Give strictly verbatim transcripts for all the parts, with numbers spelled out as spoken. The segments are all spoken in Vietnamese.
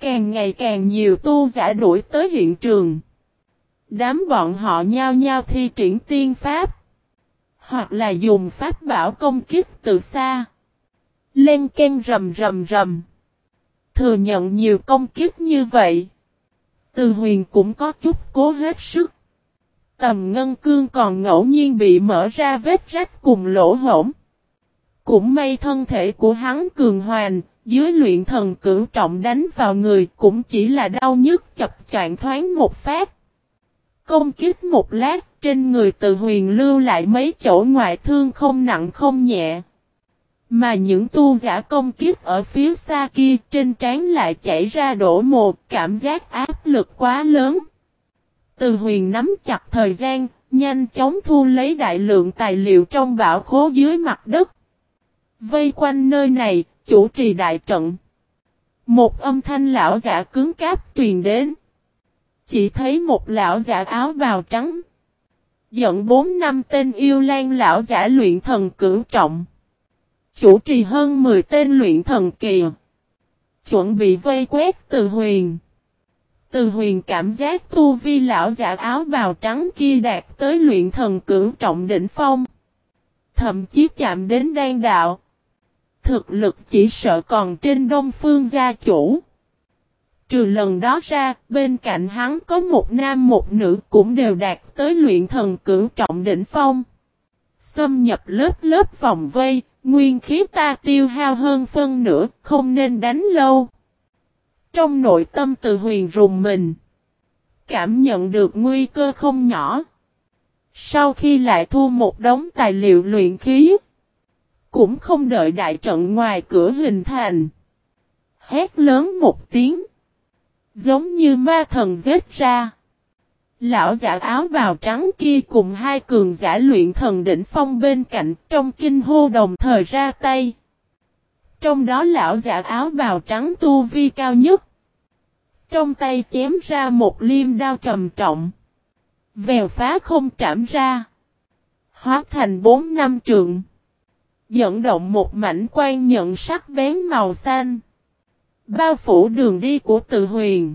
Càng ngày càng nhiều tu giả đuổi tới hiện trường. Đám bọn họ nhao nhao thi triển tiên pháp. Hoặc là dùng pháp bảo công kích từ xa. Len ken rầm rầm rầm. Thừa nhận nhiều công kích như vậy. Từ Huyền cũng có chút cố hết sức. Tầm ngân cương còn ngẫu nhiên bị mở ra vết rách cùng lỗ hổng. Cũng may thân thể của hắn cường hoàn, dưới luyện thần cửu trọng đánh vào người cũng chỉ là đau nhức chập choạng thoáng một phát. Công kích một lát, trên người Từ Huyền lưu lại mấy chỗ ngoại thương không nặng không nhẹ. Mà những tu giả công kích ở phía xa kia trên trán lại chảy ra đổ mồ, cảm giác áp lực quá lớn. Từ Huyền nắm chặt thời gian, nhanh chóng thu lấy đại lượng tài liệu trong bảo khố dưới mặt đất. Vây quanh nơi này, chủ trì đại trận. Một âm thanh lão giả cứng cáp truyền đến. Chỉ thấy một lão giả áo bào trắng. Dẫn bốn năm tên yêu lan lão giả luyện thần cửu trọng. Chủ trì hơn mười tên luyện thần kỳ. Chuẩn bị vây quét Từ Huyền. Từ Huyền cảm giác tu vi lão giả áo bào trắng kia đạt tới luyện thần cửu trọng đỉnh phong. Thậm chí chạm đến đan đạo. Thực lực chỉ sợ còn trên Đông Phương gia chủ. Trừ lần đó ra, bên cạnh hắn có một nam một nữ cũng đều đạt tới luyện thần cửu trọng đỉnh phong. Xâm nhập lớp lớp vòng vây, nguyên khí ta tiêu hao hơn phân nửa, không nên đánh lâu. Trong nội tâm Từ Huyền rùng mình. Cảm nhận được nguy cơ không nhỏ. Sau khi lại thu một đống tài liệu luyện khí. Cũng không đợi đại trận ngoài cửa hình thành. Hét lớn một tiếng. Giống như ma thần giết ra. Lão giả áo bào trắng kia cùng hai cường giả luyện thần đỉnh phong bên cạnh trong kinh hô đồng thời ra tay. Trong đó lão giả áo bào trắng tu vi cao nhất. Trong tay chém ra một liêm đao trầm trọng. Vèo phá không trảm ra. Hóa thành bốn năm trượng. Dẫn động một mảnh quan nhận sắc bén màu xanh. Bao phủ đường đi của Từ Huyền.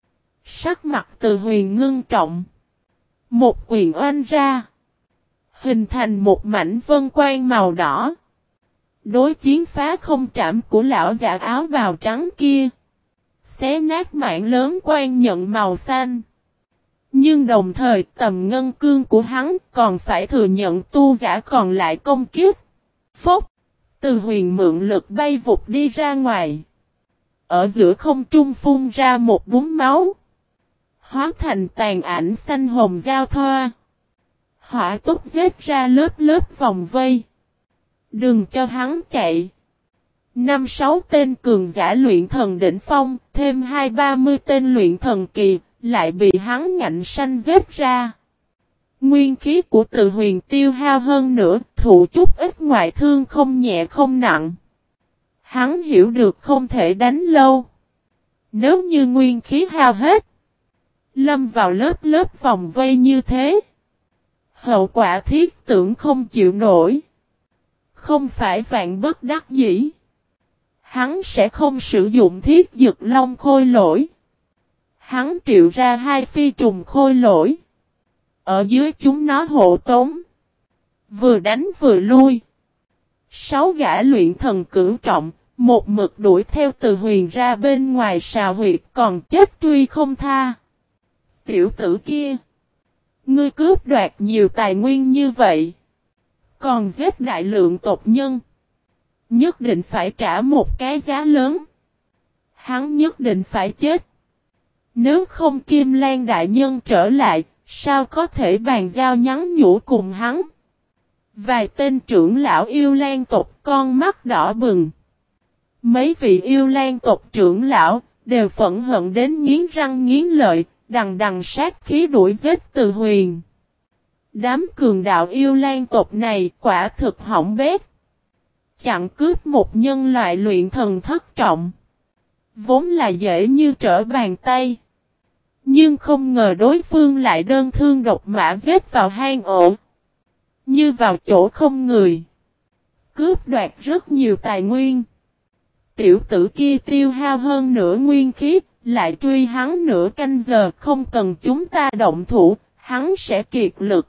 Sắc mặt Từ Huyền ngưng trọng. Một quyền oanh ra. Hình thành một mảnh vân quan màu đỏ. Đối chiến phá không trảm của lão giả áo bào trắng kia. Xé nát mảng lớn quan nhận màu xanh. Nhưng đồng thời tầm ngân cương của hắn còn phải thừa nhận tu giả còn lại công kiếp. Phốc. Từ Huyền mượn lực bay vụt đi ra ngoài. Ở giữa không trung phun ra một búng máu. Hóa thành tàn ảnh xanh hồng giao thoa. Hỏa túc giết ra lớp lớp vòng vây. Đừng cho hắn chạy. Năm sáu tên cường giả luyện thần đỉnh phong, thêm hai ba mươi tên luyện thần kỳ, lại bị hắn ngạnh sanh giết ra. Nguyên khí của Từ Huyền tiêu hao hơn nữa, thụ chút ít ngoại thương không nhẹ không nặng. Hắn hiểu được không thể đánh lâu. Nếu như nguyên khí hao hết, lâm vào lớp lớp vòng vây như thế, hậu quả thiết tưởng không chịu nổi. Không phải vạn bất đắc dĩ. Hắn sẽ không sử dụng thiết dực long khôi lỗi. Hắn triệu ra hai phi trùng khôi lỗi. Ở dưới chúng nó hộ tống. Vừa đánh vừa lui. Sáu gã luyện thần cửu trọng. Một mực đuổi theo Từ Huyền ra bên ngoài sào huyệt còn chết truy không tha. Tiểu tử kia. Ngươi cướp đoạt nhiều tài nguyên như vậy. Còn giết đại lượng tộc nhân. Nhất định phải trả một cái giá lớn. Hắn nhất định phải chết. Nếu không Kim Lan đại nhân trở lại, sao có thể bàn giao nhắn nhủ cùng hắn? Vài tên trưởng lão yêu lan tộc con mắt đỏ bừng. Mấy vị yêu lan tộc trưởng lão đều phẫn hận đến nghiến răng nghiến lợi, đằng đằng sát khí đuổi giết Từ Huyền. Đám cường đạo yêu lan tộc này quả thực hỏng bét. Chặn cướp một nhân loại luyện thần thất trọng. Vốn là dễ như trở bàn tay. Nhưng không ngờ đối phương lại đơn thương độc mã giết vào hang ổ. Như vào chỗ không người. Cướp đoạt rất nhiều tài nguyên. tiểu tử kia tiêu hao hơn nửa nguyên khí, lại truy hắn nửa canh giờ, không cần chúng ta động thủ, hắn sẽ kiệt lực.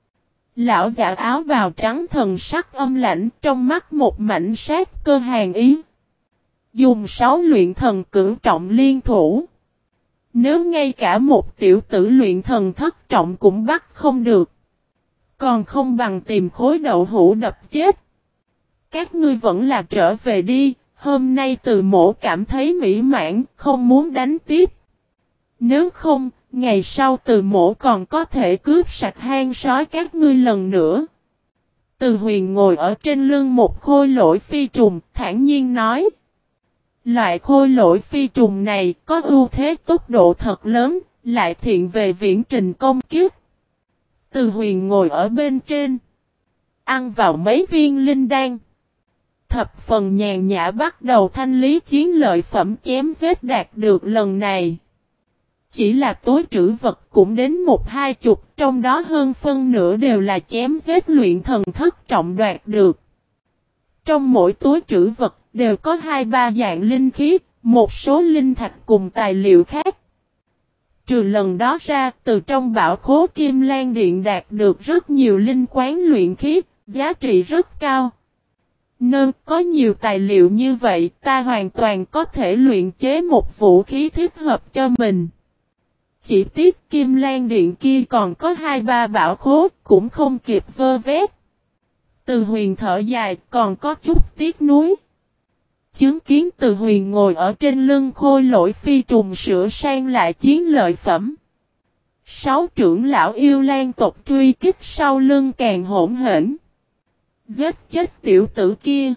Lão giả áo bào trắng thần sắc âm lãnh, trong mắt một mảnh sát cơ hàn ý. Dùng sáu luyện thần cửu trọng liên thủ. Nếu ngay cả một tiểu tử luyện thần thất trọng cũng bắt không được, còn không bằng tìm khối đậu hũ đập chết. Các ngươi vẫn là trở về đi, hôm nay Từ Mỗ cảm thấy mỹ mãn, không muốn đánh tiếp. Nếu không, ngày sau Từ Mỗ còn có thể cướp sạch hang sói các ngươi lần nữa. Từ Huyền ngồi ở trên lưng một khôi lỗi phi trùng, thản nhiên nói. Loại khôi lỗi phi trùng này có ưu thế tốc độ thật lớn, lại thiện về viễn trình công kiếp. Từ Huyền ngồi ở bên trên, ăn vào mấy viên linh đan. Thập phần nhàn nhã bắt đầu thanh lý chiến lợi phẩm chém giết đạt được lần này. Chỉ là tối trữ vật cũng đến một hai chục, trong đó hơn phân nửa đều là chém giết luyện thần thất trọng đoạt được. Trong mỗi túi trữ vật đều có hai ba dạng linh khí, một số linh thạch cùng tài liệu khác. Trừ lần đó ra, từ trong bảo khố Kim Lan Điện đạt được rất nhiều linh quán luyện khí, giá trị rất cao. Nơ, có nhiều tài liệu như vậy, ta hoàn toàn có thể luyện chế một vũ khí thích hợp cho mình. Chỉ tiếc Kim Lan Điện kia còn có hai ba bảo khố, cũng không kịp vơ vét. Từ Huyền thở dài, còn có chút tiếc nuối. Chứng kiến Từ Huyền ngồi ở trên lưng khôi lỗi phi trùng sửa sang lại chiến lợi phẩm. Sáu trưởng lão yêu lan tộc truy kích sau lưng càng hỗn hển. Giết chết tiểu tử kia.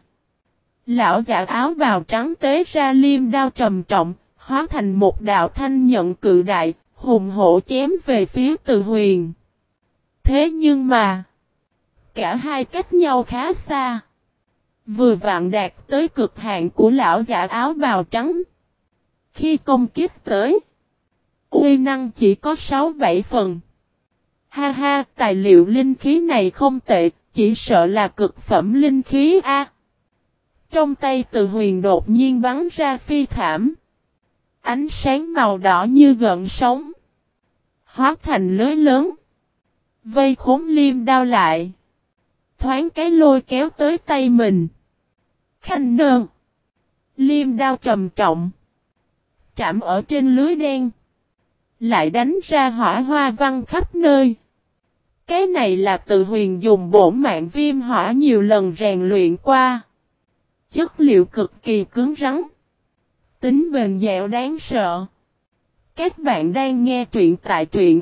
Lão giả áo bào trắng tế ra liêm đao trầm trọng, hóa thành một đạo thanh nhận cự đại, hùng hổ chém về phía Từ Huyền. Thế nhưng mà, cả hai cách nhau khá xa. Vừa vặn đạt tới cực hạn của lão giả áo bào trắng. Khi công kích tới, uy năng chỉ có sáu bảy phần. Ha ha, tài liệu linh khí này không tệ, chỉ sợ là cực phẩm linh khí a. Trong tay Từ Huyền đột nhiên bắn ra phi thảm. Ánh sáng màu đỏ như gợn sóng, hóa thành lưới lớn, vây khốn liêm đao lại. Thoáng cái lôi kéo tới tay mình. Khanh nơn. Liêm đao trầm trọng, chạm ở trên lưới đen, lại đánh ra hỏa hoa văn khắp nơi. Cái này là Từ Huyền dùng bổn mạng viêm hỏa nhiều lần rèn luyện qua. Chất liệu cực kỳ cứng rắn, tính bền dẻo đáng sợ. Các bạn đang nghe truyện tại truyện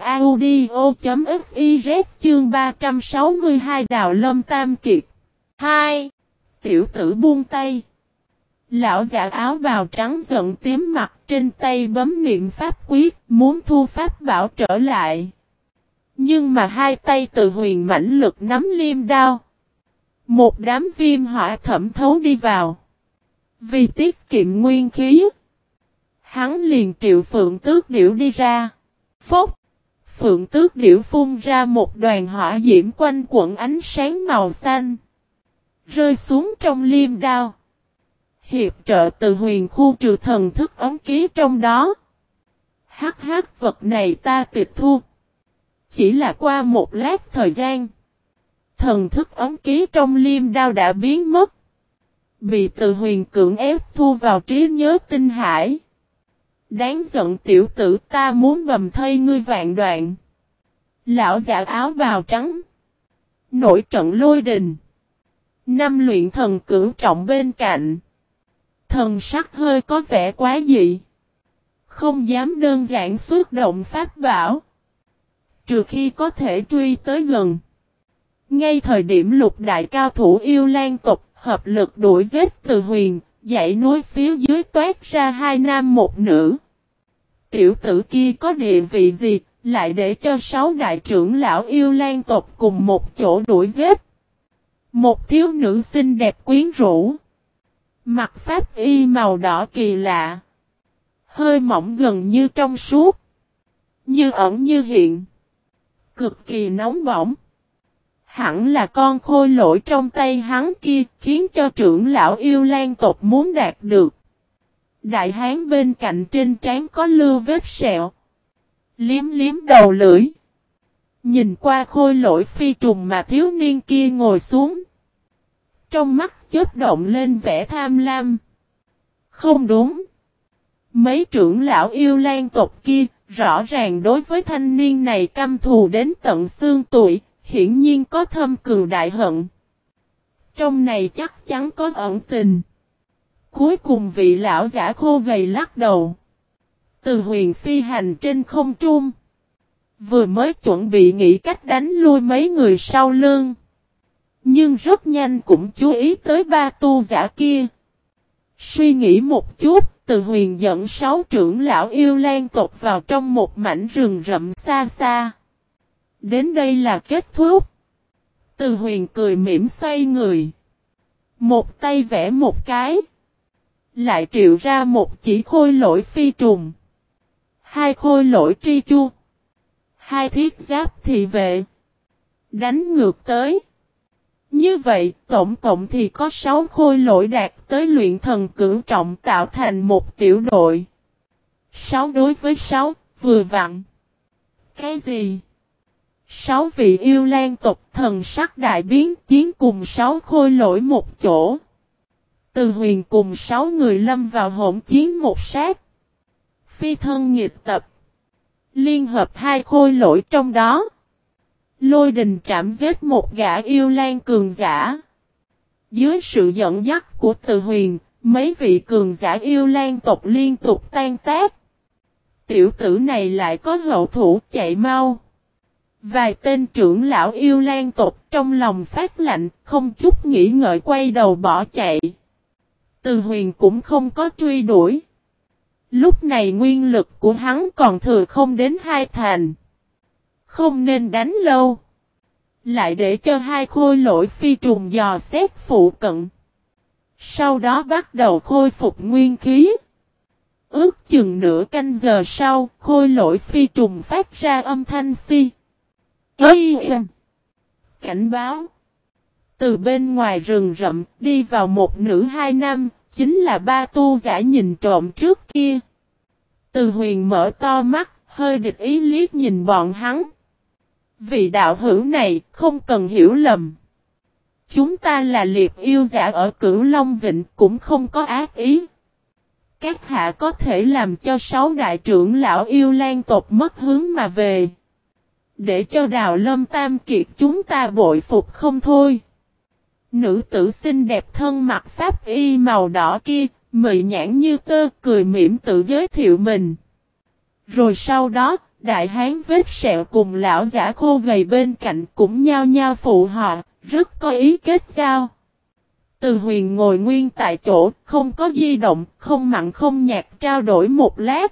audio.fiz chương ba trăm sáu mươi hai Đào Lâm Tam Kiệt. hai. Tiểu tử buông tay. Lão giả áo bào trắng giận tím mặt, trên tay bấm niệm pháp quyết, muốn thu pháp bảo trở lại. Nhưng mà hai tay Từ Huyền mãnh lực nắm liêm đao. Một đám viêm hỏa thẩm thấu đi vào. Vì tiết kiệm nguyên khí, hắn liền triệu phượng tước điểu đi ra. Phốc! Phượng tước điểu phun ra một đoàn hỏa diễm quanh quẩn ánh sáng màu xanh, rơi xuống trong liêm đao. Hiệp trợ Từ Huyền khu trừ thần thức ấm ký trong đó. Hắc hắc, vật này ta tịch thu. Chỉ là qua một lát thời gian, thần thức ấm ký trong liêm đao đã biến mất. Bị Từ Huyền cưỡng ép thu vào trí nhớ tinh hải. Đáng giận tiểu tử, ta muốn bầm thây ngươi vạn đoạn. Lão giả áo bào trắng, nổi trận lôi đình. Năm luyện thần cửu trọng bên cạnh, thần sắc hơi có vẻ quá dị, không dám đơn giản xuất động pháp bảo, trừ khi có thể truy tới gần. Ngay thời điểm lục đại cao thủ yêu lan tộc hợp lực đuổi giết Từ Huyền, dãy núi phía dưới toát ra hai nam một nữ. Tiểu tử kia có địa vị gì, lại để cho sáu đại trưởng lão yêu lan tộc cùng một chỗ đuổi giết? Một thiếu nữ xinh đẹp quyến rũ, mặc pháp y màu đỏ kỳ lạ, hơi mỏng gần như trong suốt, như ẩn như hiện, cực kỳ nóng bỏng. Hẳn là con khôi lỗi trong tay hắn kia, khiến cho trưởng lão yêu lan tộc muốn đạt được. Đại hán bên cạnh trên trán có lưu vết sẹo. Liếm liếm đầu lưỡi. Nhìn qua khôi lỗi phi trùng mà thiếu niên kia ngồi xuống. Trong mắt chớp động lên vẻ tham lam. Không đúng. Mấy trưởng lão yêu lan tộc kia, rõ ràng đối với thanh niên này căm thù đến tận xương tủy, hiển nhiên có thâm cừu đại hận. Trong này chắc chắn có ẩn tình. Cuối cùng vị lão giả khô gầy lắc đầu. Từ huyền phi hành trên không trung. Vừa mới chuẩn bị nghĩ cách đánh lui mấy người sau lưng. Nhưng rất nhanh cũng chú ý tới ba tu giả kia. Suy nghĩ một chút, Từ huyền dẫn sáu trưởng lão yêu lan tộc vào trong một mảnh rừng rậm xa xa. Đến đây là kết thúc. Từ huyền cười mỉm xoay người. Một tay vẽ một cái. Lại triệu ra một chỉ khôi lỗi phi trùng. Hai khôi lỗi tri chu. Hai thiết giáp thị vệ. Đánh ngược tới. Như vậy, tổng cộng thì có sáu khôi lỗi đạt tới luyện thần cửu trọng tạo thành một tiểu đội. sáu đối với sáu, vừa vặn. Cái gì? Sáu vị yêu lan tộc thần sắc đại biến chiến cùng sáu khôi lỗi một chỗ. Từ huyền cùng sáu người lâm vào hỗn chiến một sát. Phi thân nghịch tập. Liên hợp hai khôi lỗi trong đó. Lôi đình trảm giết một gã yêu lan cường giả. Dưới sự dẫn dắt của Từ huyền, mấy vị cường giả yêu lan tộc liên tục tan tác. Tiểu tử này lại có hậu thủ chạy mau. Vài tên trưởng lão yêu lan tộc trong lòng phát lạnh, không chút nghĩ ngợi quay đầu bỏ chạy. Từ huyền cũng không có truy đuổi. Lúc này nguyên lực của hắn còn thừa không đến hai thành. Không nên đánh lâu. Lại để cho hai khôi lỗi phi trùng dò xét phụ cận. Sau đó bắt đầu khôi phục nguyên khí. Ước chừng nửa canh giờ sau, khôi lỗi phi trùng phát ra âm thanh si. Ây! Cảnh báo. Từ bên ngoài rừng rậm, đi vào một nữ hai nam, chính là ba tu giả nhìn trộm trước kia. Từ huyền mở to mắt, hơi địch ý liếc nhìn bọn hắn. Vị đạo hữu này, không cần hiểu lầm. Chúng ta là liệp yêu giả ở Cửu Long Vịnh, cũng không có ác ý. Các hạ có thể làm cho sáu đại trưởng lão yêu lan tộc mất hướng mà về. Để cho Đào Lâm Tam Kiệt chúng ta bội phục không thôi. Nữ tử xinh đẹp thân mặc pháp y màu đỏ kia, mị nhãn như tơ, cười mỉm tự giới thiệu mình. Rồi sau đó, đại hán vết sẹo cùng lão giả khô gầy bên cạnh cũng nhao nhao phụ họ, rất có ý kết giao. Từ huyền ngồi nguyên tại chỗ, không có di động, không mặn không nhạt trao đổi một lát.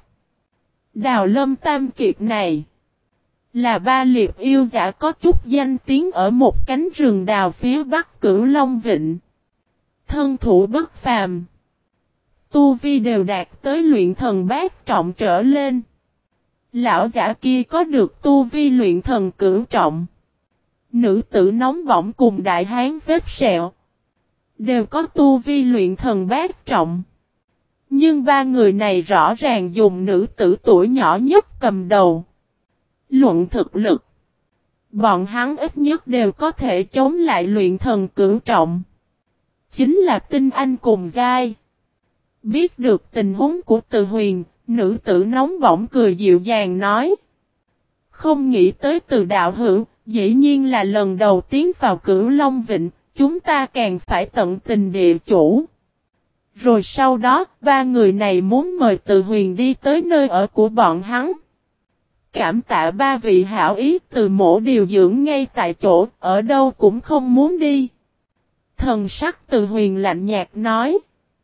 Đào Lâm Tam Kiệt này là ba liệp yêu giả có chút danh tiếng ở một cánh rừng đào phía bắc Cửu Long Vịnh. Thân thủ bất phàm. Tu vi đều đạt tới luyện thần bát trọng trở lên. Lão giả kia có được tu vi luyện thần cửu trọng. Nữ tử nóng bỏng cùng đại hán vết sẹo. Đều có tu vi luyện thần bát trọng. Nhưng ba người này rõ ràng dùng nữ tử tuổi nhỏ nhất cầm đầu. Luận thực lực. Bọn hắn ít nhất đều có thể chống lại luyện thần cửu trọng. Chính là tinh anh cùng giai. Biết được tình huống của Từ huyền, nữ tử nóng bỏng cười dịu dàng nói. Không nghĩ tới Từ đạo hữu, dĩ nhiên là lần đầu tiến vào Cửu Long Vịnh, chúng ta càng phải tận tình địa chủ. Rồi sau đó, ba người này muốn mời Từ huyền đi tới nơi ở của bọn hắn. Cảm tạ ba vị hảo ý, Từ mỗ điều dưỡng ngay tại chỗ, ở đâu cũng không muốn đi. Thần sắc Từ huyền lạnh nhạt nói.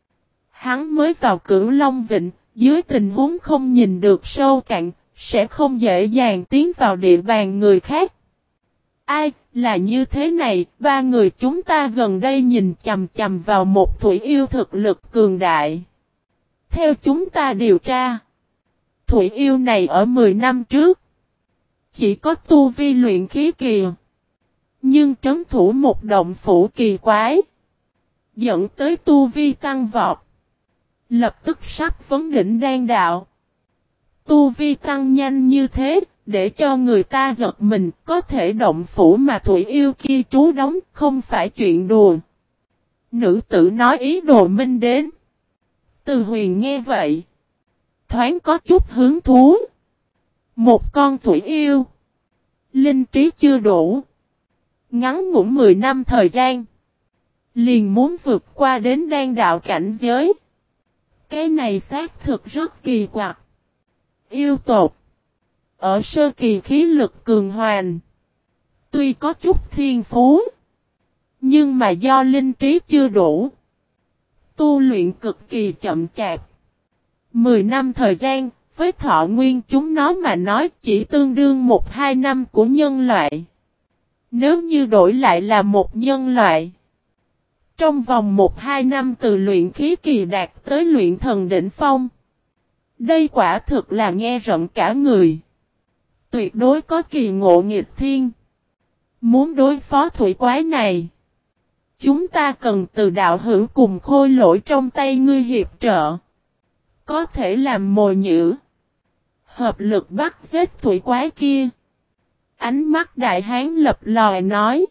Hắn mới vào Cửu Long Vịnh, dưới tình huống không nhìn được sâu cạn, sẽ không dễ dàng tiến vào địa bàn người khác. Ai, là như thế này, ba người chúng ta gần đây nhìn chằm chằm vào một thủy yêu thực lực cường đại. Theo chúng ta điều tra, thủy yêu này ở mười năm trước, chỉ có tu vi luyện khí kỳ. Nhưng trấn thủ một động phủ kỳ quái, dẫn tới tu vi tăng vọt. Lập tức sắp vấn đỉnh đan đạo. Tu vi tăng nhanh như thế, để cho người ta giật mình, có thể động phủ mà Thủy Yêu kia trú đóng, không phải chuyện đùa. Nữ tử nói ý đồ minh đến. Từ Huyền nghe vậy, thoáng có chút hứng thú. Một con Thủy Yêu, linh trí chưa đủ, ngắn ngủn mười năm thời gian, liền muốn vượt qua đến đan đạo cảnh giới. Cái này xác thực rất kỳ quặc. Yêu tộc ở sơ kỳ khí lực cường hoành, tuy có chút thiên phú, nhưng mà do linh trí chưa đủ, tu luyện cực kỳ chậm chạp. Mười năm thời gian, với thọ nguyên chúng nó mà nói chỉ tương đương một hai năm của nhân loại. Nếu như đổi lại là một nhân loại, trong vòng một hai năm từ luyện khí kỳ đạt tới luyện thần đỉnh phong, đây quả thực là nghe rợn cả người. Tuyệt đối có kỳ ngộ nghịch thiên. Muốn đối phó thủy quái này, chúng ta cần từ đạo hữu cùng khôi lỗi trong tay ngươi hiệp trợ. Có thể làm mồi nhữ, hợp lực bắt giết thủy quái kia. Ánh mắt đại hán lập lòi nói.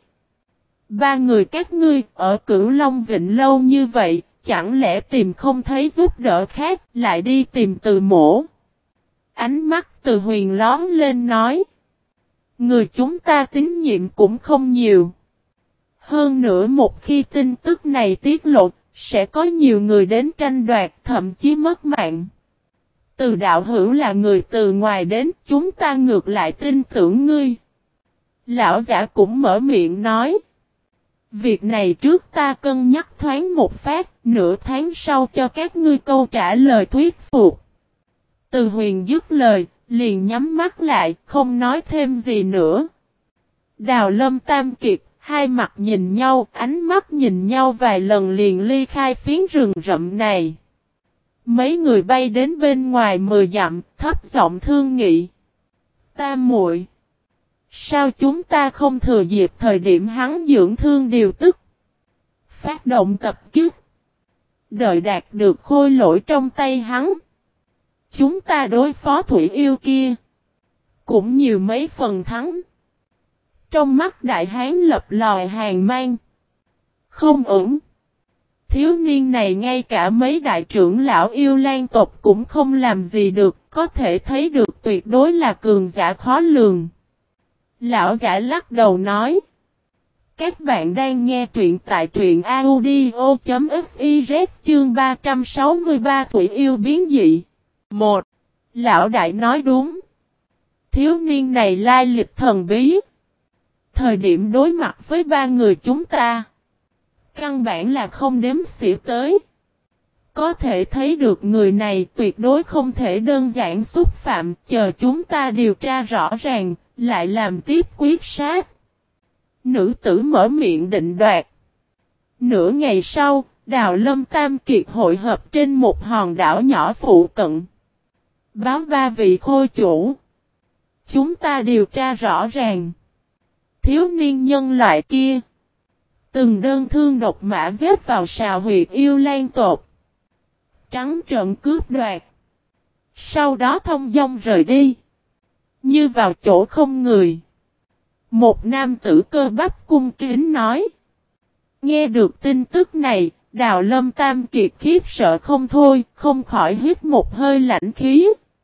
Ba người các ngươi ở Cửu Long Vịnh lâu như vậy, chẳng lẽ tìm không thấy giúp đỡ khác, lại đi tìm Từ Mỗ. Ánh mắt Từ Huyền lón lên nói. Người chúng ta tín nhiệm cũng không nhiều. Hơn nữa một khi tin tức này tiết lộ, sẽ có nhiều người đến tranh đoạt, thậm chí mất mạng. Từ đạo hữu là người từ ngoài đến, chúng ta ngược lại tin tưởng ngươi. Lão giả cũng mở miệng nói. Việc này trước ta cân nhắc thoáng một phát, nửa tháng sau cho các ngươi câu trả lời thuyết phục. Từ Huyền dứt lời, liền nhắm mắt lại, không nói thêm gì nữa. Đào Lâm Tam Kiệt, hai mặt nhìn nhau, ánh mắt nhìn nhau vài lần liền ly khai phiến rừng rậm này. Mấy người bay đến bên ngoài mười dặm, thấp giọng thương nghị. Tam muội, sao chúng ta không thừa dịp thời điểm hắn dưỡng thương điều tức, phát động tập kích, đợi đạt được khôi lỗi trong tay hắn, chúng ta đối phó Thủy Yêu kia, cũng nhiều mấy phần thắng. Trong mắt đại hán lập lòi hàn mang. Không ổn. Thiếu niên này ngay cả mấy đại trưởng lão Yêu Lan tộc cũng không làm gì được, có thể thấy được tuyệt đối là cường giả khó lường. Lão giả lắc đầu nói. Các bạn đang nghe truyện tại truyện audio chấm fiz chương ba trăm sáu mươi ba Thủy Yêu biến dị. một. Lão đại nói đúng. Thiếu niên này lai lịch thần bí. Thời điểm đối mặt với ba người chúng ta, căn bản là không đếm xỉa tới. Có thể thấy được người này tuyệt đối không thể đơn giản xúc phạm, chờ chúng ta điều tra rõ ràng, lại làm tiếp quyết sát. Nữ tử mở miệng định đoạt. Nửa ngày sau, Đào Lâm Tam Kiệt hội hợp trên một hòn đảo nhỏ phụ cận. Báo ba vị khôi chủ. Chúng ta điều tra rõ ràng. Thiếu niên nhân loại kia từng đơn thương độc mã giết vào sào huyệt Yêu Lan tộc, trắng trợn cướp đoạt, sau đó thông dong rời đi, như vào chỗ không người. Một nam tử cơ bắp cung kính nói. Nghe được tin tức này, Đào Lâm Tam Kiệt khiếp sợ không thôi, không khỏi hít một hơi lạnh khí.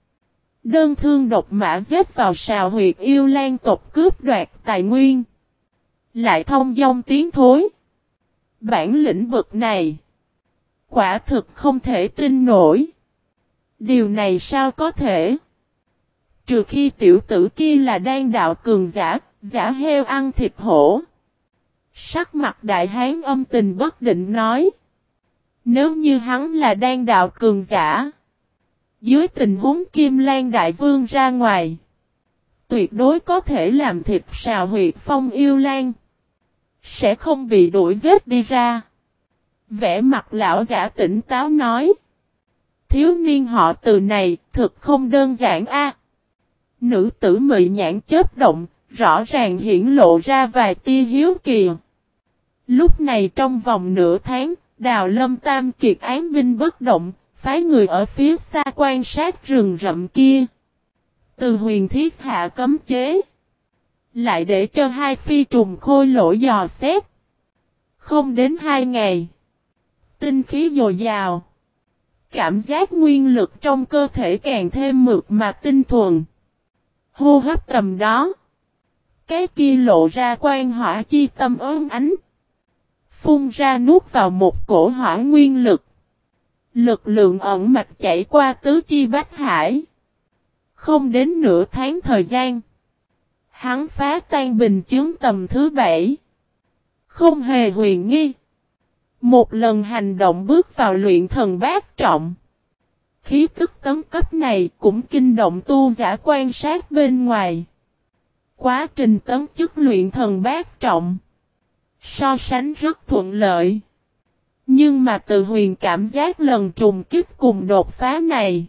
Đơn thương độc mã giết vào sào huyệt Yêu Lan tộc cướp đoạt tài nguyên, lại thông dong tiến thối. Bản lĩnh bực này, quả thực không thể tin nổi. Điều này sao có thể? Trừ khi tiểu tử kia là đan đạo cường giả, giả heo ăn thịt hổ. Sắc mặt đại hán âm tình bất định nói. Nếu như hắn là đan đạo cường giả, dưới tình huống Kim Lan Đại Vương ra ngoài, tuyệt đối có thể làm thịt sào huyệt Phong Yêu Lan, sẽ không bị đuổi giết đi ra. Vẻ mặt lão giả tỉnh táo nói. Thiếu niên họ Từ này thực không đơn giản a. Nữ tử mị nhãn chớp động, rõ ràng hiển lộ ra vài tia hiếu kỳ. Lúc này trong vòng nửa tháng, Đào Lâm Tam Kiệt án binh bất động, phái người ở phía xa quan sát rừng rậm kia. Từ Huyền thiết hạ cấm chế. Lại để cho hai phi trùng khôi lỗi dò xét. Không đến hai ngày. Tinh khí dồi dào. Cảm giác nguyên lực trong cơ thể càng thêm mượt mà tinh thuần. Hô hấp tầm đó. Cái kia lộ ra quan hỏa chi tâm ớn ánh. Phun ra nuốt vào một cổ hỏa nguyên lực. Lực lượng ẩn mạch chảy qua tứ chi bách hải. Không đến nửa tháng thời gian. Hắn phá tan bình chướng tầm thứ bảy. Không hề huyền nghi. Một lần hành động bước vào luyện thần bát trọng. Khí tức tấn cấp này cũng kinh động tu giả quan sát bên ngoài. Quá trình tấn chức luyện thần bát trọng. So sánh rất thuận lợi. Nhưng mà Từ Huyền cảm giác lần trùng kích cùng đột phá này.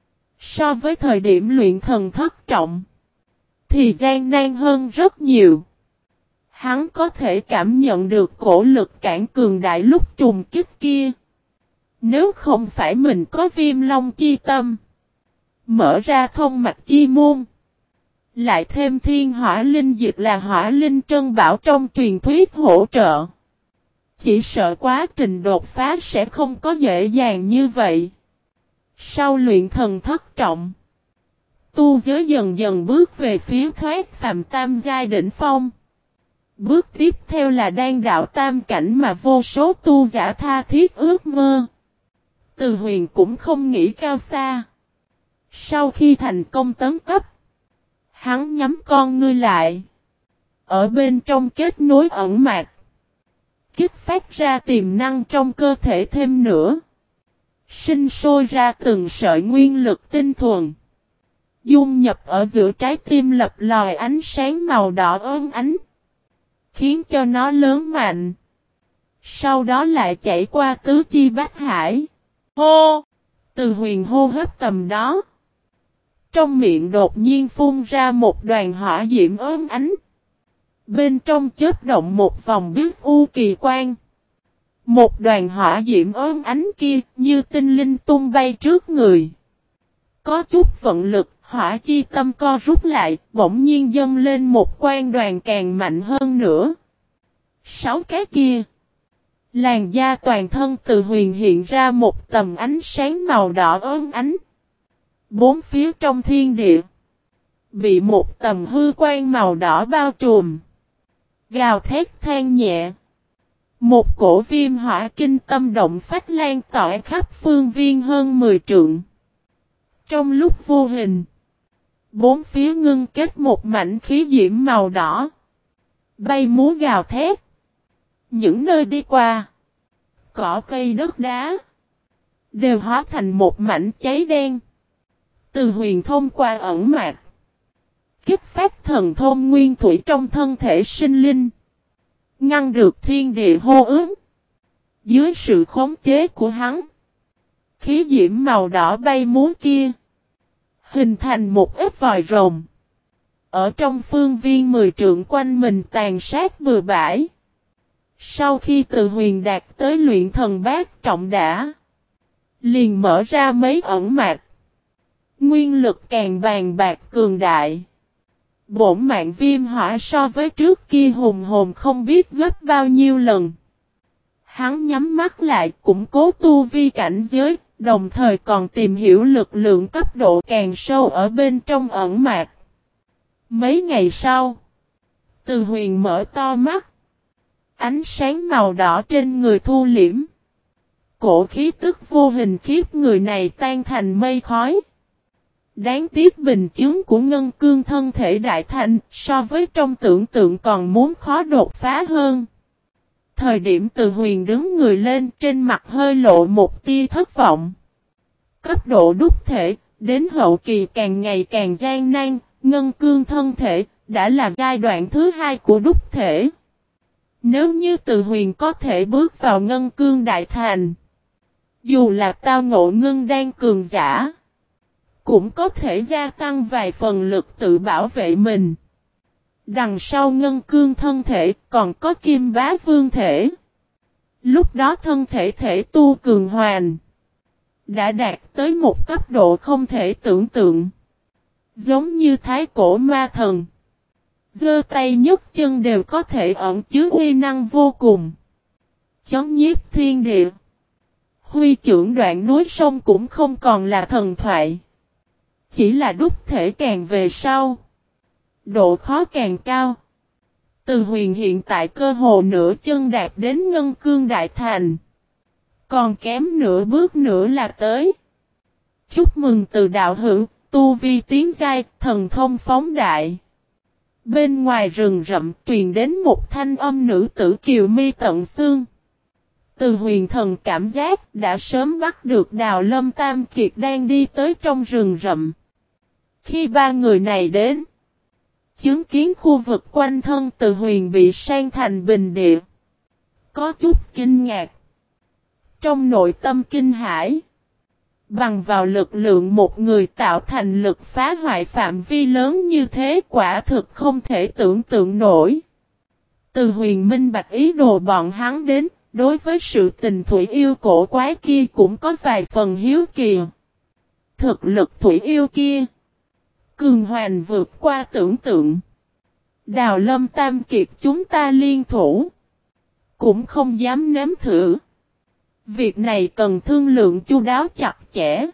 So với thời điểm luyện thần thất trọng. Thì gian nan hơn rất nhiều. Hắn có thể cảm nhận được cổ lực cản cường đại lúc trùng kích kia. Nếu không phải mình có viêm long chi tâm. Mở ra thông mạch chi môn. Lại thêm thiên hỏa linh dịch là hỏa linh trân bảo trong truyền thuyết hỗ trợ. Chỉ sợ quá trình đột phá sẽ không có dễ dàng như vậy. Sau luyện thần thất trọng. Tu giới dần dần bước về phía thoát phàm tam giai đỉnh phong. Bước tiếp theo là đan đạo tam cảnh mà vô số tu giả tha thiết ước mơ. Từ Huyền cũng không nghĩ cao xa. Sau khi thành công tấn cấp. Hắn nhắm con ngươi lại. Ở bên trong kết nối ẩn mạc. Kích phát ra tiềm năng trong cơ thể thêm nữa. Sinh sôi ra từng sợi nguyên lực tinh thuần. Dung nhập ở giữa trái tim lập lòi ánh sáng màu đỏ ơn ánh. Khiến cho nó lớn mạnh. Sau đó lại chảy qua tứ chi bách hải. Hô! Từ Huyền hô hấp tầm đó. Trong miệng đột nhiên phun ra một đoàn hỏa diễm ốm ánh. Bên trong chớp động một vòng biết u kỳ quang. Một đoàn hỏa diễm ốm ánh kia như tinh linh tung bay trước người. Có chút vận lực, hỏa chi tâm co rút lại, bỗng nhiên dâng lên một quang đoàn càng mạnh hơn nữa. Sáu cái kia. Làn da toàn thân Từ Huyền hiện ra một tầm ánh sáng màu đỏ ốm ánh. Bốn phía trong thiên địa. Bị một tầm hư quang màu đỏ bao trùm. Gào thét than nhẹ. Một cổ viêm hỏa kinh tâm động phách lan tỏa khắp phương viên hơn mười trượng. Trong lúc vô hình. Bốn phía ngưng kết một mảnh khí diễm màu đỏ. Bay múa gào thét. Những nơi đi qua. Cỏ cây đất đá. Đều hóa thành một mảnh cháy đen. Từ Huyền thông qua ẩn mạc. Kích phát thần thông nguyên thủy trong thân thể sinh linh. Ngăn được thiên địa hô ứng. Dưới sự khống chế của hắn. Khí diễm màu đỏ bay múa kia. Hình thành một ít vòi rồng. Ở trong phương viên mười trượng quanh mình tàn sát bừa bãi. Sau khi Từ Huyền đạt tới luyện thần bát trọng đã. Liền mở ra mấy ẩn mạc. Nguyên lực càng bàn bạc cường đại. Bổn mạng viêm hỏa so với trước kia hùng hồn không biết gấp bao nhiêu lần. Hắn nhắm mắt lại củng cố tu vi cảnh giới, đồng thời còn tìm hiểu lực lượng cấp độ càng sâu ở bên trong ẩn mạc. Mấy ngày sau, Từ Huyền mở to mắt. Ánh sáng màu đỏ trên người thu liễm. Cổ khí tức vô hình khiếp người này tan thành mây khói. Đáng tiếc bình chứng của ngân cương thân thể đại thành so với trong tưởng tượng còn muốn khó đột phá hơn. Thời điểm Từ Huyền đứng người lên trên mặt hơi lộ một tia thất vọng. Cấp độ đúc thể, đến hậu kỳ càng ngày càng gian nan, ngân cương thân thể đã là giai đoạn thứ hai của đúc thể. Nếu như Từ Huyền có thể bước vào ngân cương đại thành, dù là tao ngộ ngưng đang cường giả, cũng có thể gia tăng vài phần lực tự bảo vệ mình. Đằng sau ngân cương thân thể còn có kim bá vương thể. Lúc đó thân thể thể tu cường hoàn. đã đạt tới một cấp độ không thể tưởng tượng. Giống như thái cổ ma thần. Giơ tay nhấc chân đều có thể ẩn chứa uy năng vô cùng. Chấn nhiếp thiên địa. Huy chưởng đoạn núi sông cũng không còn là thần thoại. Chỉ là đúc thể càng về sau. Độ khó càng cao. Từ Huyền hiện tại cơ hồ nửa chân đạp đến Ngân Cương Đại Thành. Còn kém nửa bước nữa là tới. Chúc mừng Từ đạo hữu, tu vi tiến giai, thần thông phóng đại. Bên ngoài rừng rậm truyền đến một thanh âm nữ tử kiều mi tận xương. Từ Huyền thần cảm giác đã sớm bắt được Đào Lâm Tam Kiệt đang đi tới trong rừng rậm. Khi ba người này đến, chứng kiến khu vực quanh thân Từ Huyền bị san thành bình địa. Có chút kinh ngạc. Trong nội tâm kinh hãi. Bằng vào lực lượng một người tạo thành lực phá hoại phạm vi lớn như thế quả thực không thể tưởng tượng nổi. Từ Huyền minh bạch ý đồ bọn hắn đến, đối với sự tình thủy yêu cổ quái kia cũng có vài phần hiếu kỳ. Thực lực thủy yêu kia cường hoành vượt qua tưởng tượng. Đào Lâm Tam Kiệt chúng ta liên thủ cũng không dám nếm thử. Việc này cần thương lượng chu đáo chặt chẽ.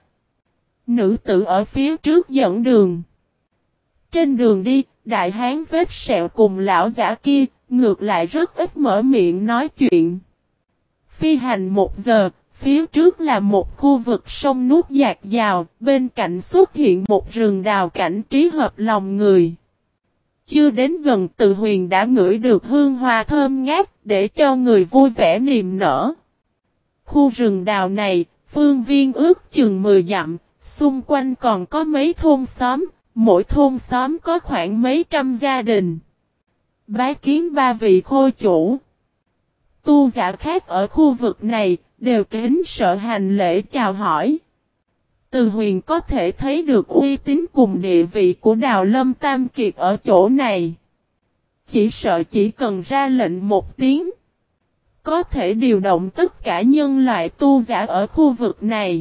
Nữ tử ở phía trước dẫn đường. Trên đường đi, đại hán vết sẹo cùng lão giả kia, ngược lại rất ít mở miệng nói chuyện. Phi hành một giờ, phía trước là một khu vực sông nuốt dạt dào, bên cạnh xuất hiện một rừng đào cảnh trí hợp lòng người. Chưa đến gần Từ Huyền đã ngửi được hương hoa thơm ngát để cho người vui vẻ niềm nở. Khu rừng đào này, phương viên ước chừng mười dặm, xung quanh còn có mấy thôn xóm, mỗi thôn xóm có khoảng mấy trăm gia đình. Bái kiến ba vị khôi chủ. Tu giả khác ở khu vực này, đều kính sợ hành lễ chào hỏi. Từ Huyền có thể thấy được uy tín cùng địa vị của Đào Lâm Tam Kiệt ở chỗ này. Chỉ sợ chỉ cần ra lệnh một tiếng, có thể điều động tất cả nhân loại tu giả ở khu vực này.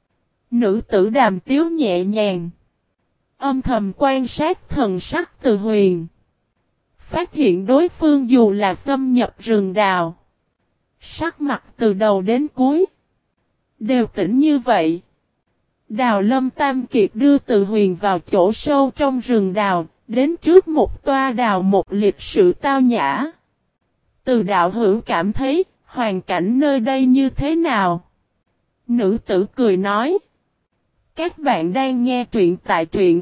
Nữ tử Đàm Tiếu nhẹ nhàng, âm thầm quan sát thần sắc Từ Huyền. Phát hiện đối phương dù là xâm nhập rừng đào, sắc mặt từ đầu đến cuối đều tĩnh như vậy. Đào Lâm Tam Kiệt đưa Từ Huyền vào chỗ sâu trong rừng đào, đến trước một toa đào một lịch sự tao nhã. Từ đạo hữu cảm thấy hoàn cảnh nơi đây như thế nào? Nữ tử cười nói. Các bạn đang nghe truyện tại truyện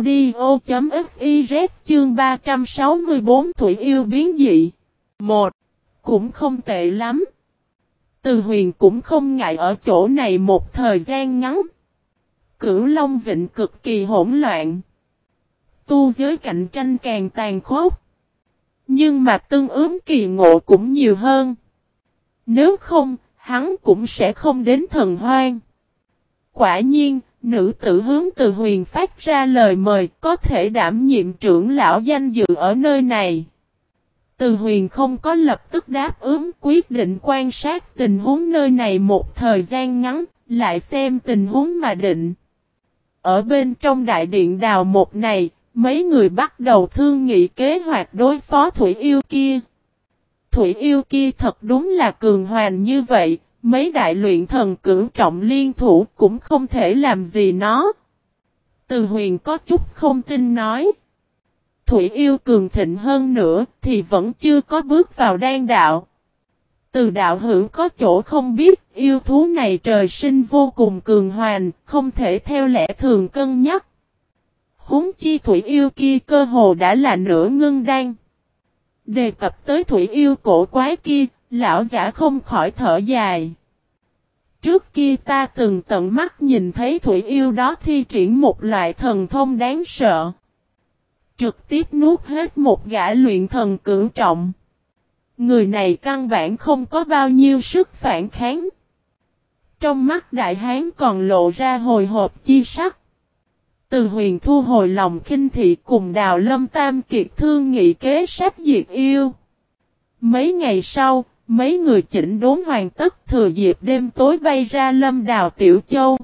audio.fiz chương ba trăm sáu mươi bốn Thủy yêu biến dị. Một. Cũng không tệ lắm. Từ Huyền cũng không ngại ở chỗ này một thời gian ngắn. Cửu Long Vịnh cực kỳ hỗn loạn. Tu giới cạnh tranh càng tàn khốc. Nhưng mà tương ứng kỳ ngộ cũng nhiều hơn. Nếu không, hắn cũng sẽ không đến Thần Hoang. Quả nhiên, nữ tử hướng Từ Huyền phát ra lời mời có thể đảm nhiệm trưởng lão danh dự ở nơi này. Từ Huyền không có lập tức đáp ứng, quyết định quan sát tình huống nơi này một thời gian ngắn, lại xem tình huống mà định. Ở bên trong đại điện đào một này, mấy người bắt đầu thương nghị kế hoạch đối phó Thủy yêu kia. Thủy yêu kia thật đúng là cường hoành như vậy, mấy đại luyện thần cửu trọng liên thủ cũng không thể làm gì nó. Từ Huyền có chút không tin nói. Thủy yêu cường thịnh hơn nữa thì vẫn chưa có bước vào đan đạo. Từ đạo hữu có chỗ không biết, yêu thú này trời sinh vô cùng cường hoành, không thể theo lẽ thường cân nhắc. Huống chi Thủy yêu kia cơ hồ đã là nửa ngưng đan. Đề cập tới Thủy yêu cổ quái kia, lão giả không khỏi thở dài. Trước kia ta từng tận mắt nhìn thấy Thủy yêu đó thi triển một loại thần thông đáng sợ. Trực tiếp nuốt hết một gã luyện thần cửu trọng. Người này căn bản không có bao nhiêu sức phản kháng. Trong mắt đại hán còn lộ ra hồi hộp chi sắc. Từ Huyền thu hồi lòng khinh thị cùng Đào Lâm Tam Kiệt thương nghị kế sách diệt yêu. Mấy ngày sau, mấy người chỉnh đốn hoàn tất thừa dịp đêm tối bay ra Lâm Đào Tiểu Châu.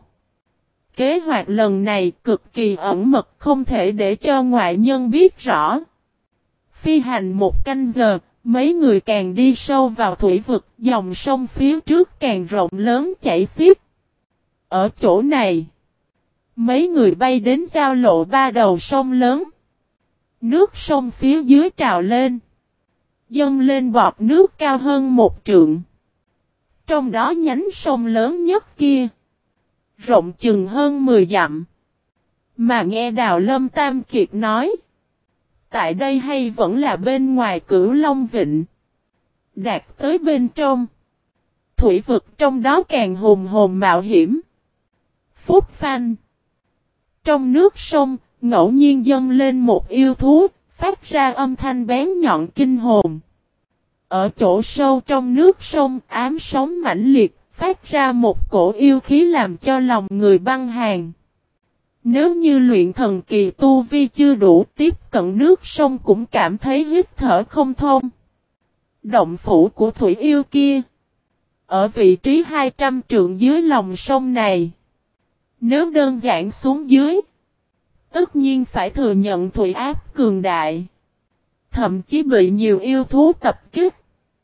Kế hoạch lần này cực kỳ ẩn mật, không thể để cho ngoại nhân biết rõ. Phi hành một canh giờ, mấy người càng đi sâu vào thủy vực, dòng sông phía trước càng rộng lớn chảy xiết. Ở chỗ này, mấy người bay đến giao lộ ba đầu sông lớn. Nước sông phía dưới trào lên, dâng lên bọt nước cao hơn một trượng. Trong đó nhánh sông lớn nhất kia, rộng chừng hơn mười dặm. Mà nghe Đào Lâm Tam Kiệt nói, tại đây hay vẫn là bên ngoài Cửu Long Vịnh. Đạt tới bên trong, thủy vực trong đó càng hùng hồn mạo hiểm. Phúc phanh. Trong nước sông, ngẫu nhiên dâng lên một yêu thú, phát ra âm thanh bén nhọn kinh hồn. Ở chỗ sâu trong nước sông, ám sóng mãnh liệt, phát ra một cổ yêu khí làm cho lòng người băng hàn. Nếu như luyện thần kỳ tu vi chưa đủ tiếp cận nước sông cũng cảm thấy hít thở không thông. Động phủ của thủy yêu kia, ở vị trí hai trăm trượng dưới lòng sông này. Nếu đơn giản xuống dưới, tất nhiên phải thừa nhận thủy áp cường đại. Thậm chí bị nhiều yêu thú tập kích.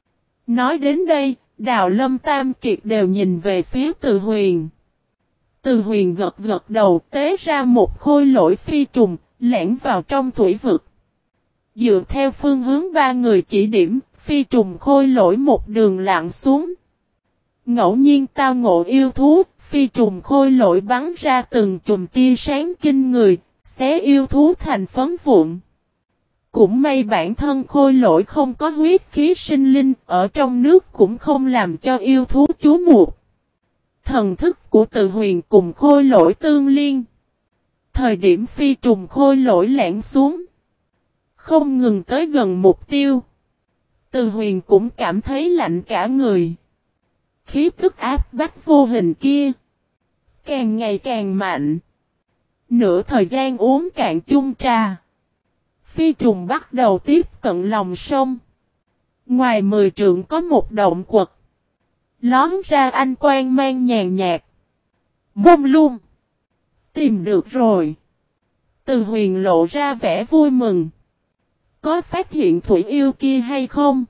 Nói đến đây, Đào Lâm Tam Kiệt đều nhìn về phía Từ Huyền. Từ Huyền gật gật đầu tế ra một khôi lỗi phi trùng, lẻn vào trong thủy vực. Dựa theo phương hướng ba người chỉ điểm, phi trùng khôi lỗi một đường lặn xuống. Ngẫu nhiên tao ngộ yêu thú, phi trùng khôi lỗi bắn ra từng chùm tia sáng kinh người, xé yêu thú thành phấn vụn. Cũng may bản thân khôi lỗi không có huyết khí sinh linh, ở trong nước cũng không làm cho yêu thú chú mục. Thần thức của Từ Huyền cùng khôi lỗi tương liên. Thời điểm phi trùng khôi lỗi lẻn xuống, không ngừng tới gần mục tiêu. Từ Huyền cũng cảm thấy lạnh cả người. Khí tức áp bách vô hình kia, càng ngày càng mạnh. Nửa thời gian uống cạn chung trà, phi trùng bắt đầu tiếp cận lòng sông. Ngoài mười trượng có một động quật, lón ra ánh quang mang nhàn nhạt. Mông lung. Tìm được rồi. Từ Huyền lộ ra vẻ vui mừng. Có phát hiện thủy yêu kia hay không?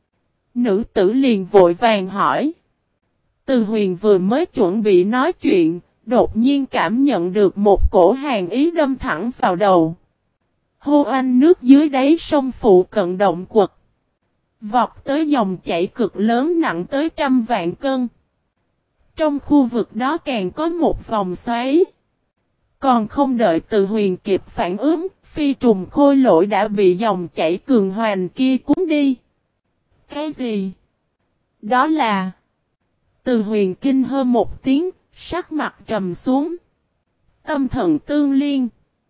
Nữ tử liền vội vàng hỏi. Từ Huyền vừa mới chuẩn bị nói chuyện, đột nhiên cảm nhận được một cổ hàn ý đâm thẳng vào đầu. Hô anh nước dưới đáy sông phụ cận động quật, vọt tới dòng chảy cực lớn nặng tới trăm vạn cân. Trong khu vực đó càng có một vòng xoáy. Còn không đợi Từ Huyền kịp phản ứng, phi trùng khôi lỗi đã bị dòng chảy cường hoành kia cuốn đi. Cái gì? Đó là... Từ Huyền kinh hơ một tiếng, sắc mặt trầm xuống. Tâm thần tương liên.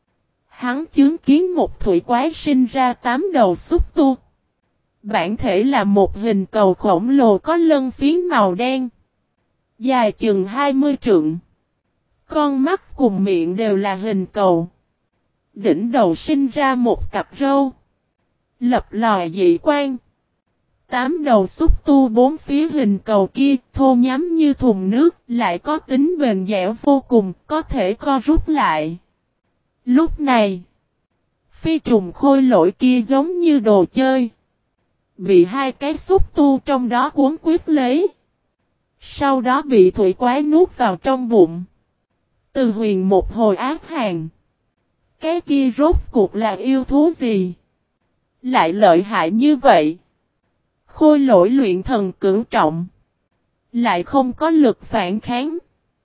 Hắn chứng kiến một thủy quái sinh ra tám đầu xúc tu. Bản thể là một hình cầu khổng lồ có lân phiến màu đen, dài chừng hai mươi trượng. Con mắt cùng miệng đều là hình cầu. Đỉnh đầu sinh ra một cặp râu, lập lòi dị quang. Tám đầu xúc tu bốn phía hình cầu kia thô nhắm như thùng nước, lại có tính bền dẻo vô cùng, có thể co rút lại. Lúc này, phi trùng khôi lỗi kia giống như đồ chơi, bị hai cái xúc tu trong đó cuốn quyết lấy. Sau đó bị thủy quái nuốt vào trong bụng. Từ Huyền một hồi ác hàn. Cái kia rốt cuộc là yêu thú gì? Lại lợi hại như vậy. Khôi lỗi luyện thần cửu trọng, lại không có lực phản kháng,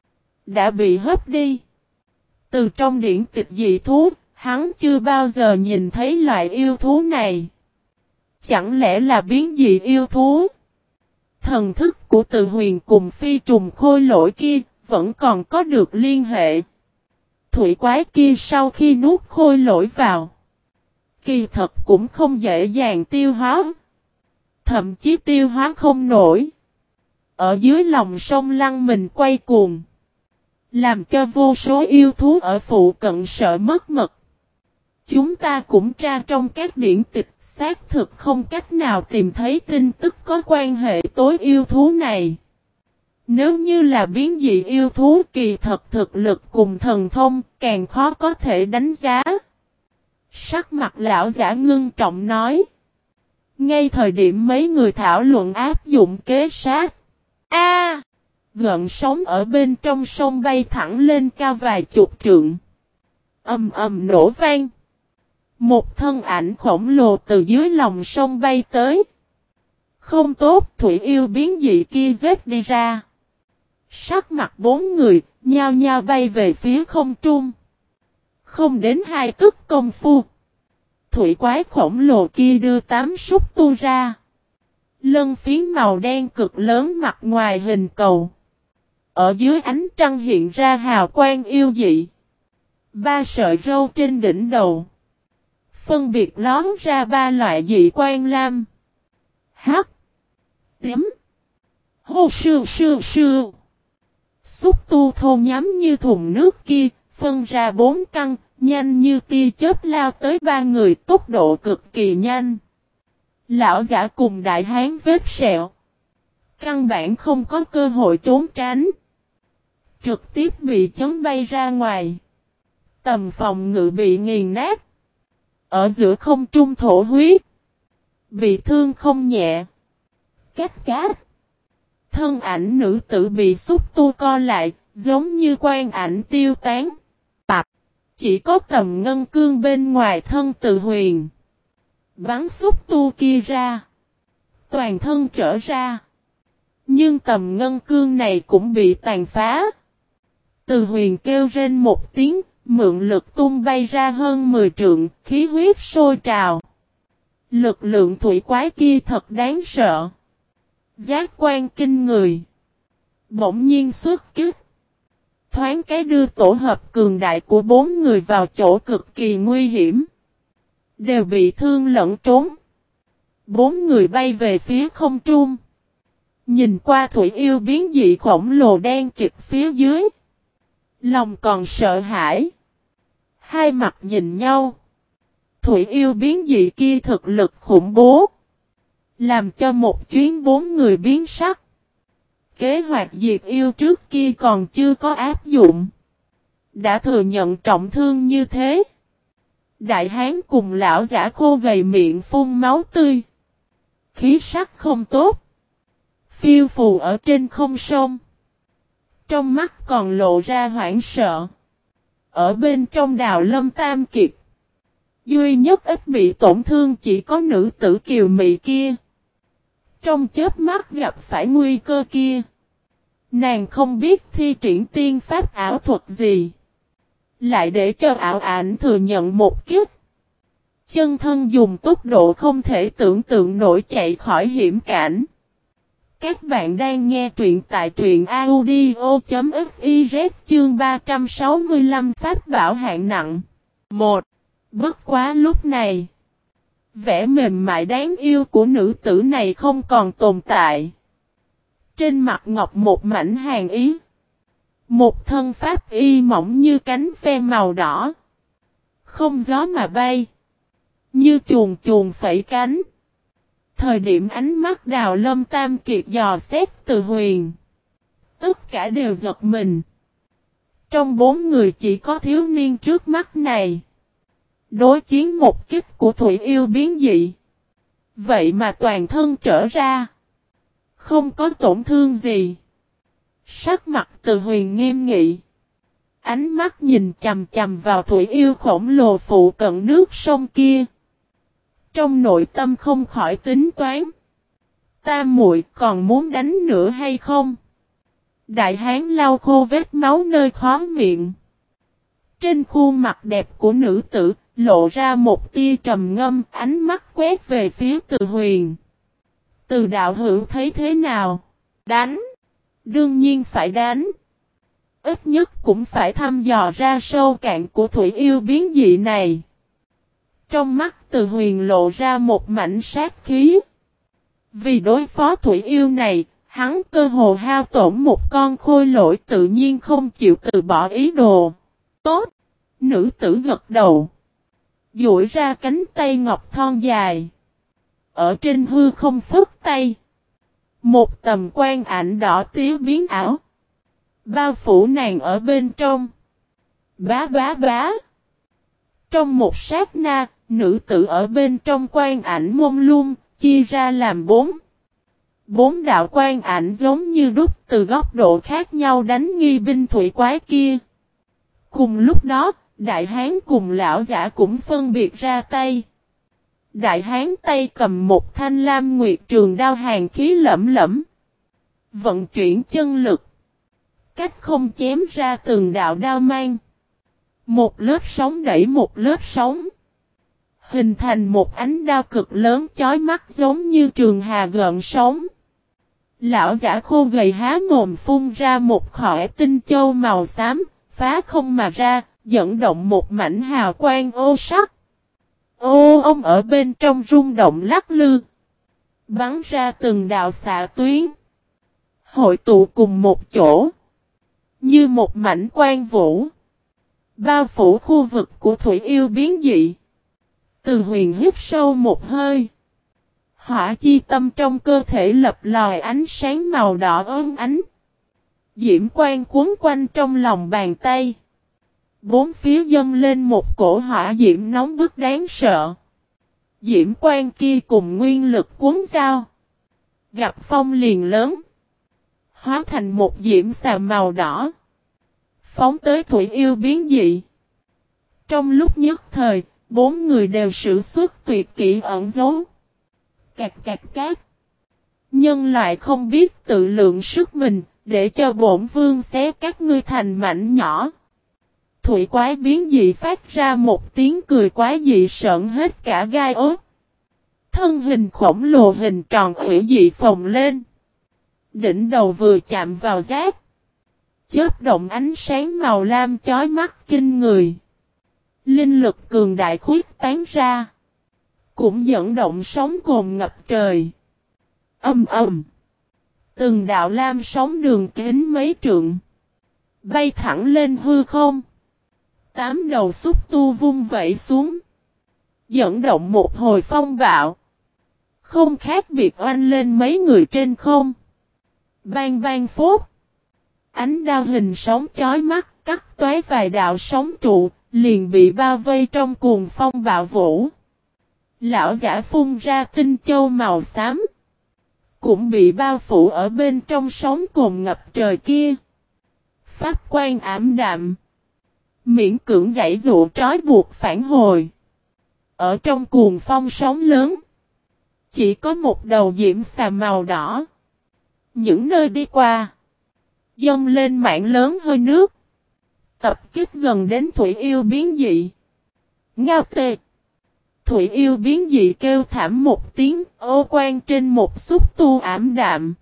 đã bị hấp đi. Từ trong điển tịch dị thú, hắn chưa bao giờ nhìn thấy loại yêu thú này. Chẳng lẽ là biến dị yêu thú? Thần thức của Từ Huyền cùng phi trùng khôi lỗi kia vẫn còn có được liên hệ. Thủy quái kia sau khi nuốt khôi lỗi vào, kỳ thật cũng không dễ dàng tiêu hóa. Thậm chí tiêu hóa không nổi. Ở dưới lòng sông lăn mình quay cuồng, làm cho vô số yêu thú ở phụ cận sợ mất mật. Chúng ta cũng tra trong các điển tịch, xác thực không cách nào tìm thấy tin tức có quan hệ tối yêu thú này. Nếu như là biến dị yêu thú kỳ thật thực lực cùng thần thông, càng khó có thể đánh giá. Sắc mặt lão giả ngưng trọng nói. Ngay thời điểm mấy người thảo luận áp dụng kế sát. A, gợn sóng ở bên trong sông bay thẳng lên cao vài chục trượng. Ầm ầm nổ vang. Một thân ảnh khổng lồ từ dưới lòng sông bay tới. Không tốt, thủy yêu biến dị kia giết đi ra. Sắc mặt bốn người, nhao nhao bay về phía không trung. Không đến hai tức công phu. Thủy quái khổng lồ kia đưa tám xúc tu ra. Lân phiến màu đen cực lớn mặt ngoài hình cầu. Ở dưới ánh trăng hiện ra hào quang yêu dị. Ba sợi râu trên đỉnh đầu. Phân biệt lón ra ba loại dị quang lam. Hắc. Tím. Hô sư sư sư. Xúc tu thô nhắm như thùng nước kia, phân ra bốn căn, nhanh như tia chớp lao tới ba người, tốc độ cực kỳ nhanh. Lão giả cùng đại hán vết sẹo. Căn bản không có cơ hội trốn tránh. Trực tiếp bị chấn bay ra ngoài. Tầm phòng ngự bị nghiền nát. Ở giữa không trung thổ huyết. Bị thương không nhẹ. Cát cát. Thân ảnh nữ tử bị xúc tu co lại, giống như quan ảnh tiêu tán. Tạch. Chỉ có tầm ngân cương bên ngoài thân Từ Huyền. Bắn xúc tu kia ra. Toàn thân trở ra. Nhưng tầm ngân cương này cũng bị tàn phá. Từ Huyền kêu rên một tiếng, mượn lực tung bay ra hơn mười trượng, khí huyết sôi trào. Lực lượng thủy quái kia thật đáng sợ. Giác quan kinh người. Bỗng nhiên xuất kích. Thoáng cái đưa tổ hợp cường đại của bốn người vào chỗ cực kỳ nguy hiểm. Đều bị thương lẫn trốn. Bốn người bay về phía không trung. Nhìn qua thủy yêu biến dị khổng lồ đen kịch phía dưới. Lòng còn sợ hãi. Hai mặt nhìn nhau. Thủy yêu biến dị kia thực lực khủng bố. Làm cho một chuyến bốn người biến sắc. Kế hoạch diệt yêu trước kia còn chưa có áp dụng. Đã thừa nhận trọng thương như thế. Đại hán cùng lão giả khô gầy miệng phun máu tươi. Khí sắc không tốt. Phiêu phù ở trên không sông. Trong mắt còn lộ ra hoảng sợ. Ở bên trong Đào Lâm Tam Kiệt. Duy nhất ít bị tổn thương chỉ có nữ tử kiều mị kia. Trong chớp mắt gặp phải nguy cơ kia. Nàng không biết thi triển tiên pháp ảo thuật gì. Lại để cho ảo ảnh thừa nhận một kiếp. Chân thân dùng tốc độ không thể tưởng tượng nổi chạy khỏi hiểm cảnh. Các bạn đang nghe truyện tại truyện audio.fiz chương ba trăm sáu mươi lăm pháp bảo hạng nặng. một. Bất quá lúc này. Vẻ mềm mại đáng yêu của nữ tử này không còn tồn tại. Trên mặt ngọc một mảnh hàn ý. Một thân pháp y mỏng như cánh ve màu đỏ. Không gió mà bay. Như chuồn chuồn phẩy cánh. Thời điểm ánh mắt Đào Lâm Tam Kiệt dò xét Từ Huyền. Tất cả đều giật mình. Trong bốn người chỉ có thiếu niên trước mắt này. Đối chiến một kích của thủy yêu biến dị. Vậy mà toàn thân trở ra. Không có tổn thương gì. Sắc mặt Từ Huyền nghiêm nghị. Ánh mắt nhìn chầm chầm vào thủy yêu khổng lồ phụ cận nước sông kia. Trong nội tâm không khỏi tính toán. Tam muội còn muốn đánh nữa hay không? Đại hán lau khô vết máu nơi khóe miệng. Trên khuôn mặt đẹp của nữ tử, lộ ra một tia trầm ngâm, ánh mắt quét về phía Từ Huyền. Từ đạo hữu thấy thế nào? Đánh. Đương nhiên phải đánh. Ít nhất cũng phải thăm dò ra sâu cạn của thủy yêu biến dị này. Trong mắt Từ Huyền lộ ra một mảnh sát khí. Vì đối phó thủy yêu này, hắn cơ hồ hao tổn một con khôi lỗi tự nhiên không chịu từ bỏ ý đồ. Tốt! Nữ tử gật đầu. duỗi ra cánh tay ngọc thon dài. Ở trên hư không phất tay. Một tầm quan ảnh đỏ tía biến ảo. Bao phủ nàng ở bên trong. Bá bá bá. Trong một sát na, nữ tử ở bên trong quan ảnh mông lung, chia ra làm bốn. Bốn đạo quan ảnh giống như đúc từ góc độ khác nhau đánh nghi binh thủy quái kia. Cùng lúc đó, đại hán cùng lão giả cũng phân biệt ra tay. Đại hán tay cầm một thanh lam nguyệt trường đao hàn khí lẫm lẫm. Vận chuyển chân lực. Cách không chém ra từng đạo đao mang. Một lớp sóng đẩy một lớp sóng. Hình thành một ánh đao cực lớn chói mắt giống như trường hà gợn sóng. Lão giả khô gầy há mồm phun ra một khỏa tinh châu màu xám, phá không mà ra, dẫn động một mảnh hào quang ô sắc. Ô ông ở bên trong rung động lắc lư. Bắn ra từng đạo xạ tuyến. Hội tụ cùng một chỗ. Như một mảnh quang vũ. Bao phủ khu vực của thủy yêu biến dị. Từ huyền hít sâu một hơi. Hỏa chi tâm trong cơ thể lập lòi ánh sáng màu đỏ ấm ánh. Diễm quang cuốn quanh trong lòng bàn tay. Bốn phía dâng lên một cổ hỏa diễm nóng bức đáng sợ. Diễm quang kia cùng nguyên lực cuốn dao. Gặp phong liền lớn. Hóa thành một diễm xà màu đỏ. Phóng tới thủy yêu biến dị. Trong lúc nhất thời, bốn người đều sử xuất tuyệt kỹ ẩn giấu. Cạc cạc cát. Nhân loại không biết tự lượng sức mình, để cho bổn vương xé các ngươi thành mảnh nhỏ. Thủy quái biến dị phát ra một tiếng cười quái dị sợn hết cả gai ốt. Thân hình khổng lồ hình tròn hủy dị phồng lên. Đỉnh đầu vừa chạm vào giác. Chớp động ánh sáng màu lam chói mắt kinh người. Linh lực cường đại khuyết tán ra. Cũng dẫn động sóng cồn ngập trời. Âm ầm. Từng đạo lam sóng đường kính mấy trượng. Bay thẳng lên hư không. Tám đầu xúc tu vung vẩy xuống. Dẫn động một hồi phong bạo. Không khác biệt oanh lên mấy người trên không. Bang bang phốt. Ánh đao hình sóng chói mắt cắt toái vài đạo sóng trụ. Liền bị bao vây trong cuồng phong bạo vũ. Lão giả phun ra tinh châu màu xám. Cũng bị bao phủ ở bên trong sóng cồn ngập trời kia. Pháp quan ảm đạm. Miễn cưỡng giãy dụ trói buộc phản hồi. Ở trong cuồng phong sóng lớn. Chỉ có một đầu diễm xà màu đỏ. Những nơi đi qua. Dâng lên mảng lớn hơi nước. Tập kích gần đến thủy yêu biến dị. Ngao tê. Thủy yêu biến dị kêu thảm một tiếng, ô quan trên một xúc tu ảm đạm.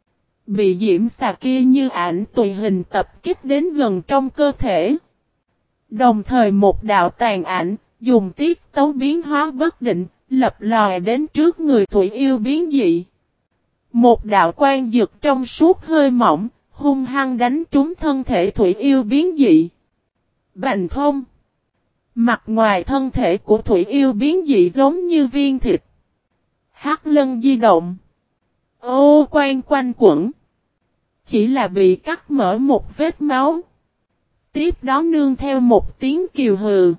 Bị diễm xà kia như ảnh tùy hình tập kích đến gần trong cơ thể. Đồng thời một đạo tàn ảnh, dùng tiết tấu biến hóa bất định, lập lòi đến trước người thủy yêu biến dị. Một đạo quan dực trong suốt hơi mỏng, hung hăng đánh trúng thân thể thủy yêu biến dị. Bành thông. Mặt ngoài thân thể của thủy yêu biến dị giống như viên thịt. Hắc lân di động. Ô quan quanh quẩn. Chỉ là bị cắt mở một vết máu. Tiếp đó nương theo một tiếng kiều hừ.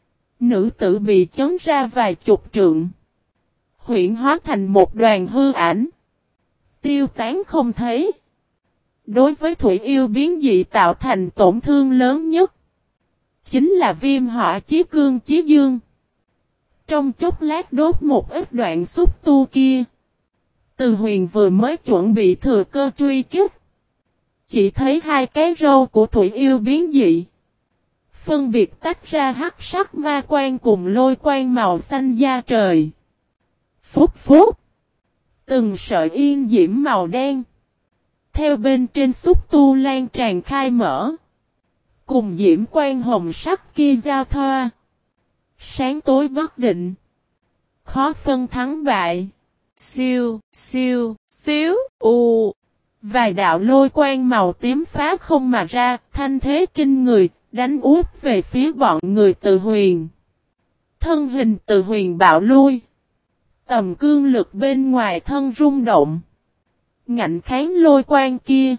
Nữ tử bị chấn ra vài chục trượng. Huyễn hóa thành một đoàn hư ảnh. Tiêu tán không thấy. Đối với thủy yêu biến dị tạo thành tổn thương lớn nhất. Chính là viêm hỏa chí cương chí dương. Trong chốc lát đốt một ít đoạn xúc tu kia. Từ huyền vừa mới chuẩn bị thừa cơ truy kích. Chỉ thấy hai cái râu của thủy yêu biến dị. Phân biệt tách ra hắc sắc ma quan cùng lôi quan màu xanh da trời. Phúc phúc. Từng sợi yên diễm màu đen. Theo bên trên xúc tu lan tràn khai mở. Cùng diễm quan hồng sắc kia giao thoa. Sáng tối bất định. Khó phân thắng bại. Siêu, siêu, xíu, u. Vài đạo lôi quan màu tím phá không mà ra, thanh thế kinh người, đánh úp về phía bọn người Từ Huyền. Thân hình Từ Huyền bạo lui. Tầm cương lực bên ngoài thân rung động. Ngạnh kháng lôi quang kia.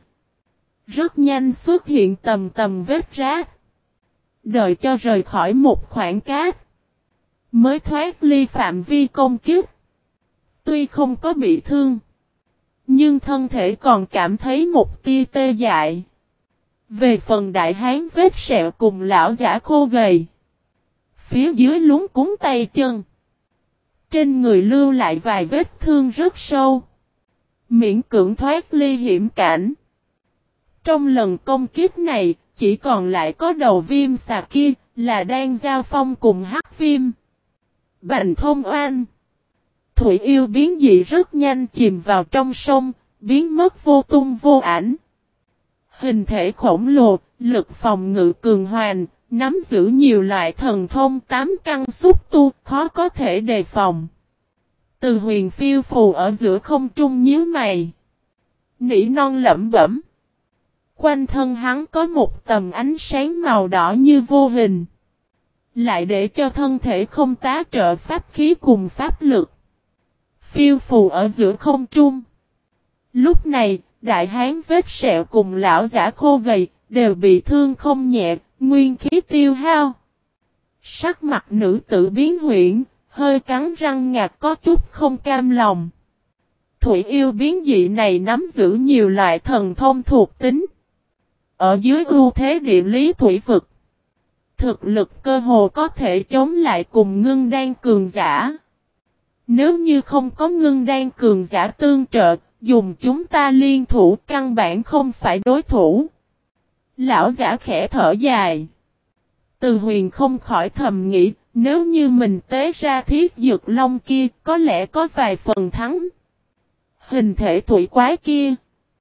Rất nhanh xuất hiện tầm tầm vết rách. Đợi cho rời khỏi một khoảng cát. Mới thoát ly phạm vi công kích. Tuy không có bị thương. Nhưng thân thể còn cảm thấy một tia tê dại. Về phần đại hán vết sẹo cùng lão giả khô gầy. Phía dưới luống cuống tay chân. Trên người lưu lại vài vết thương rất sâu. Miễn cưỡng thoát ly hiểm cảnh. Trong lần công kích này, chỉ còn lại có đầu viêm xà kia, là đang giao phong cùng hắc viêm. Bành thông oan. Thủy yêu biến dị rất nhanh chìm vào trong sông, biến mất vô tung vô ảnh. Hình thể khổng lồ, lực phòng ngự cường hoành, nắm giữ nhiều loại thần thông tám căn xúc tu, khó có thể đề phòng. Từ Huyền phiêu phù ở giữa không trung nhíu mày. Nỉ non lẩm bẩm. Quanh thân hắn có một tầm ánh sáng màu đỏ như vô hình. Lại để cho thân thể không tá trợ pháp khí cùng pháp lực. Phiêu phù ở giữa không trung. Lúc này, đại hán vết sẹo cùng lão giả khô gầy, đều bị thương không nhẹ, nguyên khí tiêu hao. Sắc mặt nữ tử biến huyễn, hơi cắn răng ngạc có chút không cam lòng. Thủy yêu biến dị này nắm giữ nhiều loại thần thông thuộc tính. Ở dưới ưu thế địa lý thủy vực. Thực lực cơ hồ có thể chống lại cùng ngưng đan cường giả. Nếu như không có ngưng đan cường giả tương trợ, dùng chúng ta liên thủ căn bản không phải đối thủ. Lão giả khẽ thở dài. Từ Huyền không khỏi thầm nghĩ, nếu như mình tế ra thiết dược long kia, có lẽ có vài phần thắng. Hình thể thủy quái kia,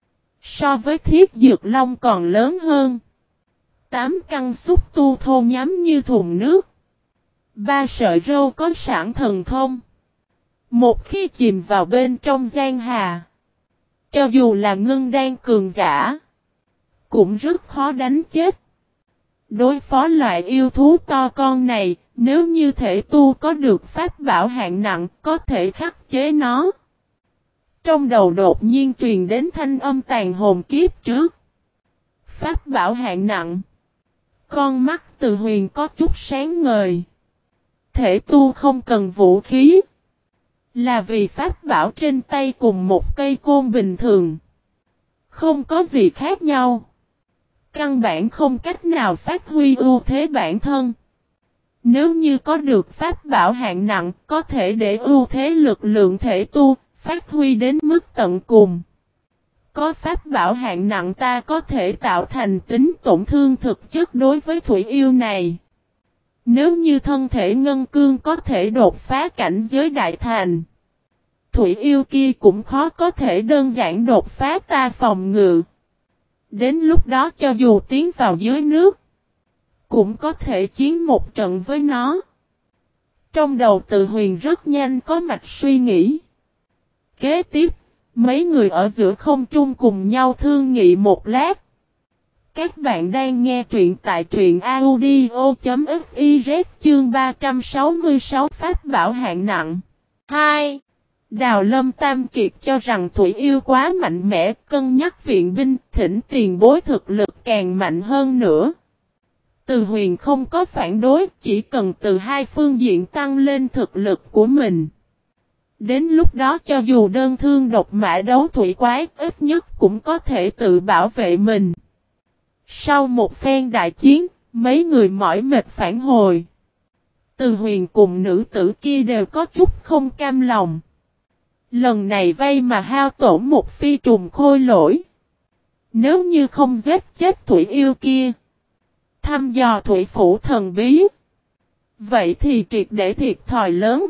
so với thiết dược long còn lớn hơn. Tám căn xúc tu thô nhắm như thùng nước. Ba sợi râu có sẵn thần thông. Một khi chìm vào bên trong giang hà, cho dù là ngưng đan cường giả, cũng rất khó đánh chết. Đối phó loại yêu thú to con này, nếu như thể tu có được pháp bảo hạng nặng, có thể khắc chế nó. Trong đầu đột nhiên truyền đến thanh âm tàn hồn kiếp trước. Pháp bảo hạng nặng. Con mắt Từ Huyền có chút sáng ngời. Thể tu không cần vũ khí. Là vì pháp bảo trên tay cùng một cây côn bình thường. Không có gì khác nhau. Căn bản không cách nào phát huy ưu thế bản thân. Nếu như có được pháp bảo hạng nặng, có thể để ưu thế lực lượng thể tu, phát huy đến mức tận cùng. Có pháp bảo hạng nặng ta có thể tạo thành tính tổn thương thực chất đối với thủy yêu này. Nếu như thân thể ngân cương có thể đột phá cảnh giới đại thành, thủy yêu kia cũng khó có thể đơn giản đột phá ta phòng ngự. Đến lúc đó cho dù tiến vào dưới nước, cũng có thể chiến một trận với nó. Trong đầu Từ Huyền rất nhanh có mạch suy nghĩ. Kế tiếp, mấy người ở giữa không trung cùng nhau thương nghị một lát. Các bạn đang nghe truyện tại truyện audio.fiz chương ba trăm sáu mươi sáu pháp bảo hạng nặng. hai. Đào Lâm Tam Kiệt cho rằng thủy yêu quá mạnh mẽ, cân nhắc viện binh, thỉnh tiền bối thực lực càng mạnh hơn nữa. Từ Huyền không có phản đối, chỉ cần từ hai phương diện tăng lên thực lực của mình. Đến lúc đó cho dù đơn thương độc mã đấu thủy quái, ít nhất cũng có thể tự bảo vệ mình. Sau một phen đại chiến, mấy người mỏi mệt phản hồi. Từ Huyền cùng nữ tử kia đều có chút không cam lòng. Lần này vay mà hao tổn một phi trùng khôi lỗi. Nếu như không giết chết thủy yêu kia, thăm dò thủy phủ thần bí, vậy thì triệt để thiệt thòi lớn.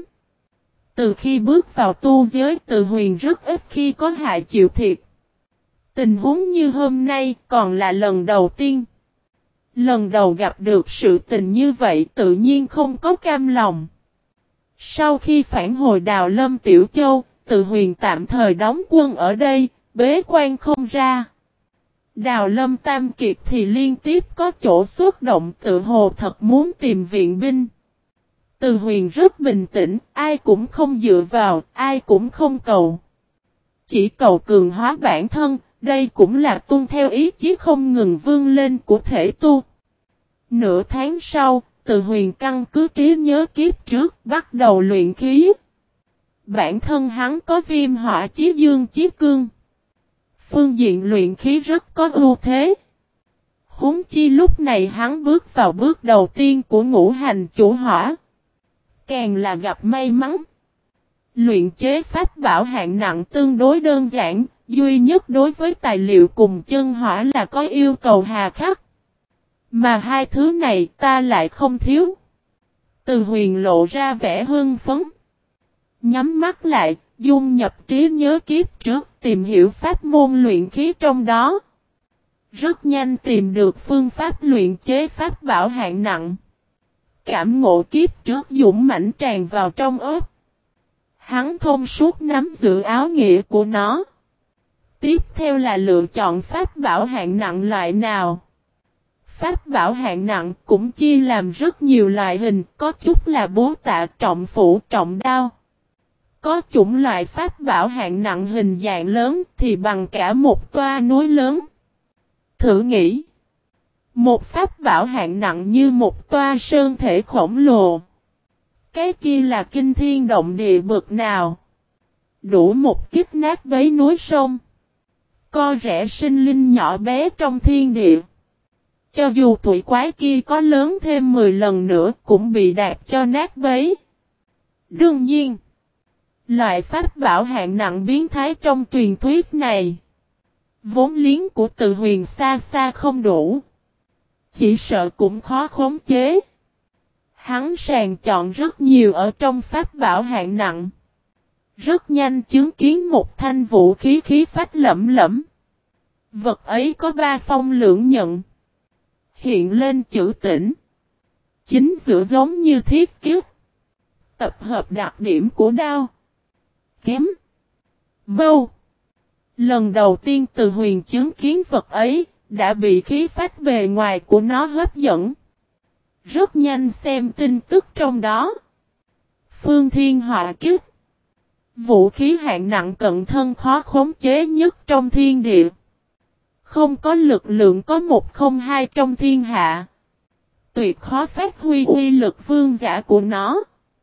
Từ khi bước vào tu giới, Từ Huyền rất ít khi có hại chịu thiệt. Tình huống như hôm nay còn là lần đầu tiên. Lần đầu gặp được sự tình như vậy tự nhiên không có cam lòng. Sau khi phản hồi Đào Lâm Tiểu Châu, Từ Huyền tạm thời đóng quân ở đây, bế quan không ra. Đào Lâm Tam Kiệt thì liên tiếp có chỗ xuất động, tự hồ thật muốn tìm viện binh. Từ Huyền rất bình tĩnh, ai cũng không dựa vào, ai cũng không cầu. Chỉ cầu cường hóa bản thân, đây cũng là tuân theo ý chí không ngừng vươn lên của thể tu. Nửa tháng sau, Từ Huyền căn cứ trí nhớ kiếp trước bắt đầu luyện khí. Bản thân hắn có viêm hỏa chí dương chí cương. Phương diện luyện khí rất có ưu thế. Huống chi lúc này hắn bước vào bước đầu tiên của ngũ hành chủ hỏa. Càng là gặp may mắn. Luyện chế pháp bảo hạng nặng tương đối đơn giản, duy nhất đối với tài liệu cùng chân hỏa là có yêu cầu hà khắc. Mà hai thứ này ta lại không thiếu. Từ Huyền lộ ra vẻ hưng phấn. Nhắm mắt lại, dung nhập trí nhớ kiếp trước, tìm hiểu pháp môn luyện khí trong đó. Rất nhanh tìm được phương pháp luyện chế pháp bảo hạng nặng. Cảm ngộ kiếp trước dũng mãnh tràn vào trong ớt. Hắn thông suốt nắm giữ áo nghĩa của nó. Tiếp theo là lựa chọn pháp bảo hạng nặng loại nào. Pháp bảo hạng nặng cũng chia làm rất nhiều loại hình, có chút là búa tạ, trọng phủ, trọng đao. Có chủng loại pháp bảo hạng nặng hình dạng lớn thì bằng cả một toa núi lớn. Thử nghĩ, một pháp bảo hạng nặng như một toa sơn thể khổng lồ. Cái kia là kinh thiên động địa bực nào. Đủ một kích nát bấy núi sông. Co rẽ sinh linh nhỏ bé trong thiên địa. Cho dù thủy quái kia có lớn thêm mười lần nữa cũng bị đạp cho nát bấy. Đương nhiên, loại pháp bảo hạng nặng biến thái trong truyền thuyết này, vốn liếng của Từ Huyền xa xa không đủ. Chỉ sợ cũng khó khống chế. Hắn sàng chọn rất nhiều ở trong pháp bảo hạng nặng. Rất nhanh chứng kiến một thanh vũ khí khí phách lẫm lẫm. Vật ấy có ba phong lưỡng nhận. Hiện lên chữ tĩnh. Chính giữa giống như thiết kiếp. Tập hợp đặc điểm của đao, kiếm, mâu. Lần đầu tiên Từ Huyền chứng kiến vật ấy, đã bị khí phách bề ngoài của nó hấp dẫn. Rất nhanh xem tin tức trong đó. Phương Thiên Họa Kiếp. Vũ khí hạng nặng cận thân khó khống chế nhất trong thiên địa. Không có lực lượng có một không hai trong thiên hạ. Tuyệt khó phát huy uy lực vương giả của nó.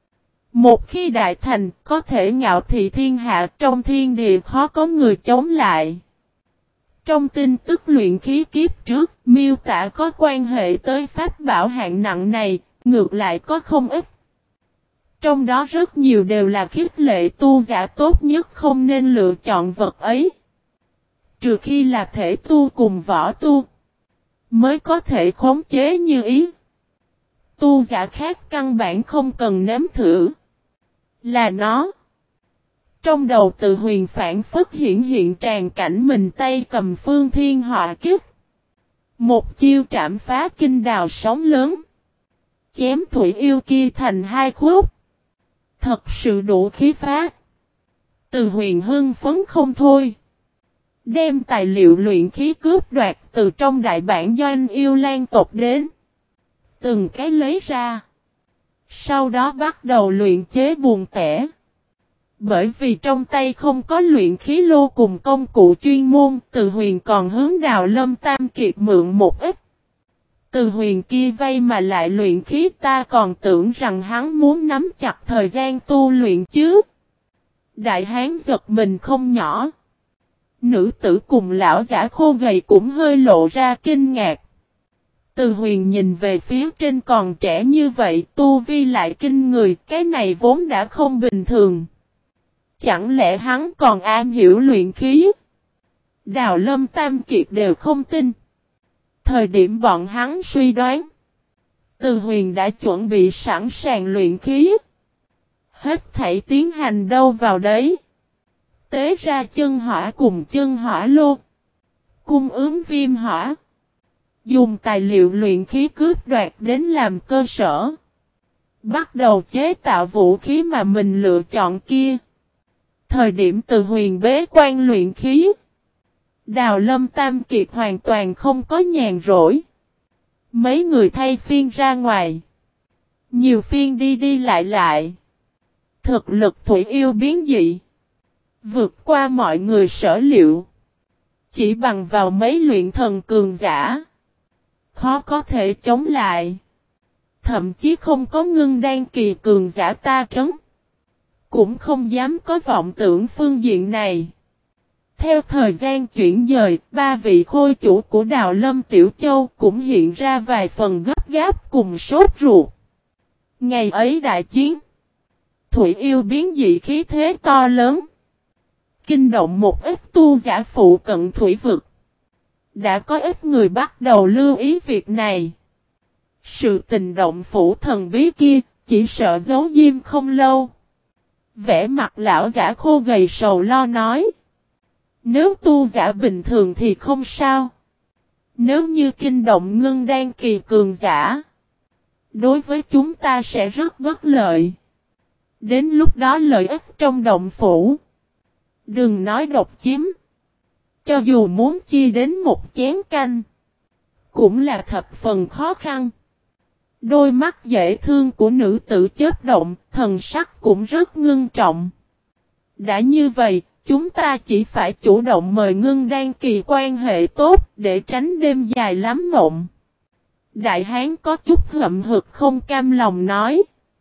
Một khi đại thành có thể ngạo thị thiên hạ trong thiên địa khó có người chống lại. Trong tin tức luyện khí kiếp trước, miêu tả có quan hệ tới pháp bảo hạng nặng này, ngược lại có không ít. Trong đó rất nhiều đều là khích lệ tu giả tốt nhất không nên lựa chọn vật ấy. Trừ khi là thể tu cùng võ tu, mới có thể khống chế như ý. Tu giả khác căn bản không cần nếm thử. Là nó. Trong đầu Từ Huyền phản phất hiện hiện tràn cảnh mình tay cầm Phương Thiên Họa Kiếp. Một chiêu trảm phá kinh đào sóng lớn. Chém thủy yêu kia thành hai khúc. Thật sự đủ khí phách. Từ Huyền hưng phấn không thôi. Đem tài liệu luyện khí cướp đoạt từ trong đại bản doanh yêu lan tộc đến. Từng cái lấy ra. Sau đó bắt đầu luyện chế buồn tẻ. Bởi vì trong tay không có luyện khí lô cùng công cụ chuyên môn, Từ Huyền còn hướng Đào Lâm Tam Kiệt mượn một ít. Từ Huyền kia vay mà lại luyện khí, ta còn tưởng rằng hắn muốn nắm chặt thời gian tu luyện chứ. Đại hán giật mình không nhỏ. Nữ tử cùng lão giả khô gầy cũng hơi lộ ra kinh ngạc. Từ Huyền nhìn về phía trên còn trẻ như vậy, tu vi lại kinh người, cái này vốn đã không bình thường. Chẳng lẽ hắn còn am hiểu luyện khí? Đào Lâm Tam Kiệt đều không tin. Thời điểm bọn hắn suy đoán, Từ Huyền đã chuẩn bị sẵn sàng luyện khí. Hết thảy tiến hành đâu vào đấy. Tế ra chân hỏa cùng chân hỏa lô. Cung ứng viêm hỏa. Dùng tài liệu luyện khí cướp đoạt đến làm cơ sở. Bắt đầu chế tạo vũ khí mà mình lựa chọn kia. Thời điểm Từ Huyền bế quan luyện khí, Đào Lâm Tam Kiệt hoàn toàn không có nhàn rỗi. Mấy người thay phiên ra ngoài. Nhiều phiên đi đi lại lại. Thực lực Thủy Yêu biến dị. Vượt qua mọi người sở liệu. Chỉ bằng vào mấy luyện thần cường giả. Khó có thể chống lại. Thậm chí không có ngưng đan kỳ cường giả ta trấn. Cũng không dám có vọng tưởng phương diện này. Theo thời gian chuyển dời, ba vị khôi chủ của Đào Lâm Tiểu Châu cũng hiện ra vài phần gấp gáp cùng sốt ruột. Ngày ấy đại chiến. Thủy Yêu biến dị khí thế to lớn. Kinh động một ít tu giả phụ cận thủy vực. Đã có ít người bắt đầu lưu ý việc này. Sự tình động phủ thần bí kia, chỉ sợ giấu diêm không lâu. Vẻ mặt lão giả khô gầy sầu lo nói. Nếu tu giả bình thường thì không sao. Nếu như kinh động ngưng đan kỳ cường giả. Đối với chúng ta sẽ rất bất lợi. Đến lúc đó lợi ích trong động phủ. Đừng nói độc chiếm. Cho dù muốn chia đến một chén canh. Cũng là thập phần khó khăn. Đôi mắt dễ thương của nữ tử chớp động. Thần sắc cũng rất ngưng trọng. Đã như vậy. Chúng ta chỉ phải chủ động mời ngưng đan kỳ quan hệ tốt. Để tránh đêm dài lắm mộng. Đại hán có chút hậm hực không cam lòng nói.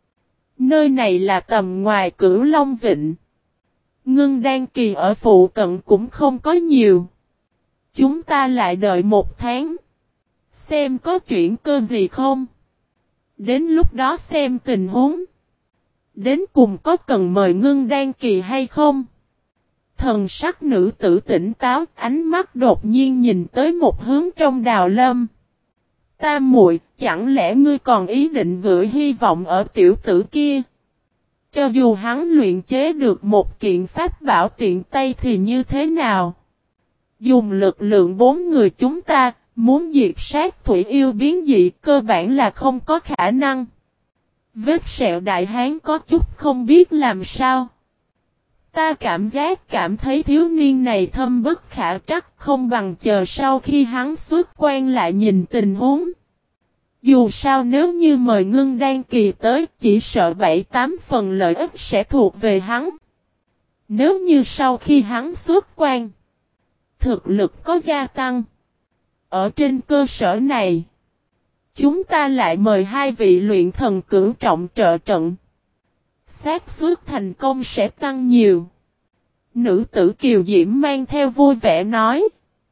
Nơi này là tầm ngoài Cửu Long Vịnh. Ngưng đan kỳ ở phụ cận cũng không có nhiều. Chúng ta lại đợi một tháng. Xem có chuyện cơ gì không. Đến lúc đó xem tình huống. Đến cùng có cần mời ngưng đan kỳ hay không. Thần sắc nữ tử tỉnh táo, ánh mắt đột nhiên nhìn tới một hướng trong Đào Lâm. Tam muội, chẳng lẽ ngươi còn ý định gửi hy vọng ở tiểu tử kia? Cho dù hắn luyện chế được một kiện pháp bảo tiện tay thì như thế nào? Dùng lực lượng bốn người chúng ta, muốn diệt sát Thủy Yêu biến dị cơ bản là không có khả năng. Vết sẹo đại hán có chút không biết làm sao. Ta cảm giác cảm thấy thiếu niên này thâm bất khả trắc, không bằng chờ sau khi hắn xuất quan lại nhìn tình huống. Dù sao nếu như mời ngưng đan kỳ tới, chỉ sợ bảy tám phần lợi ích sẽ thuộc về hắn. Nếu như sau khi hắn xuất quan, thực lực có gia tăng. Ở trên cơ sở này, chúng ta lại mời hai vị luyện thần cửu trọng trợ trận. Xác suất thành công sẽ tăng nhiều. Nữ tử kiều diễm mang theo vui vẻ nói.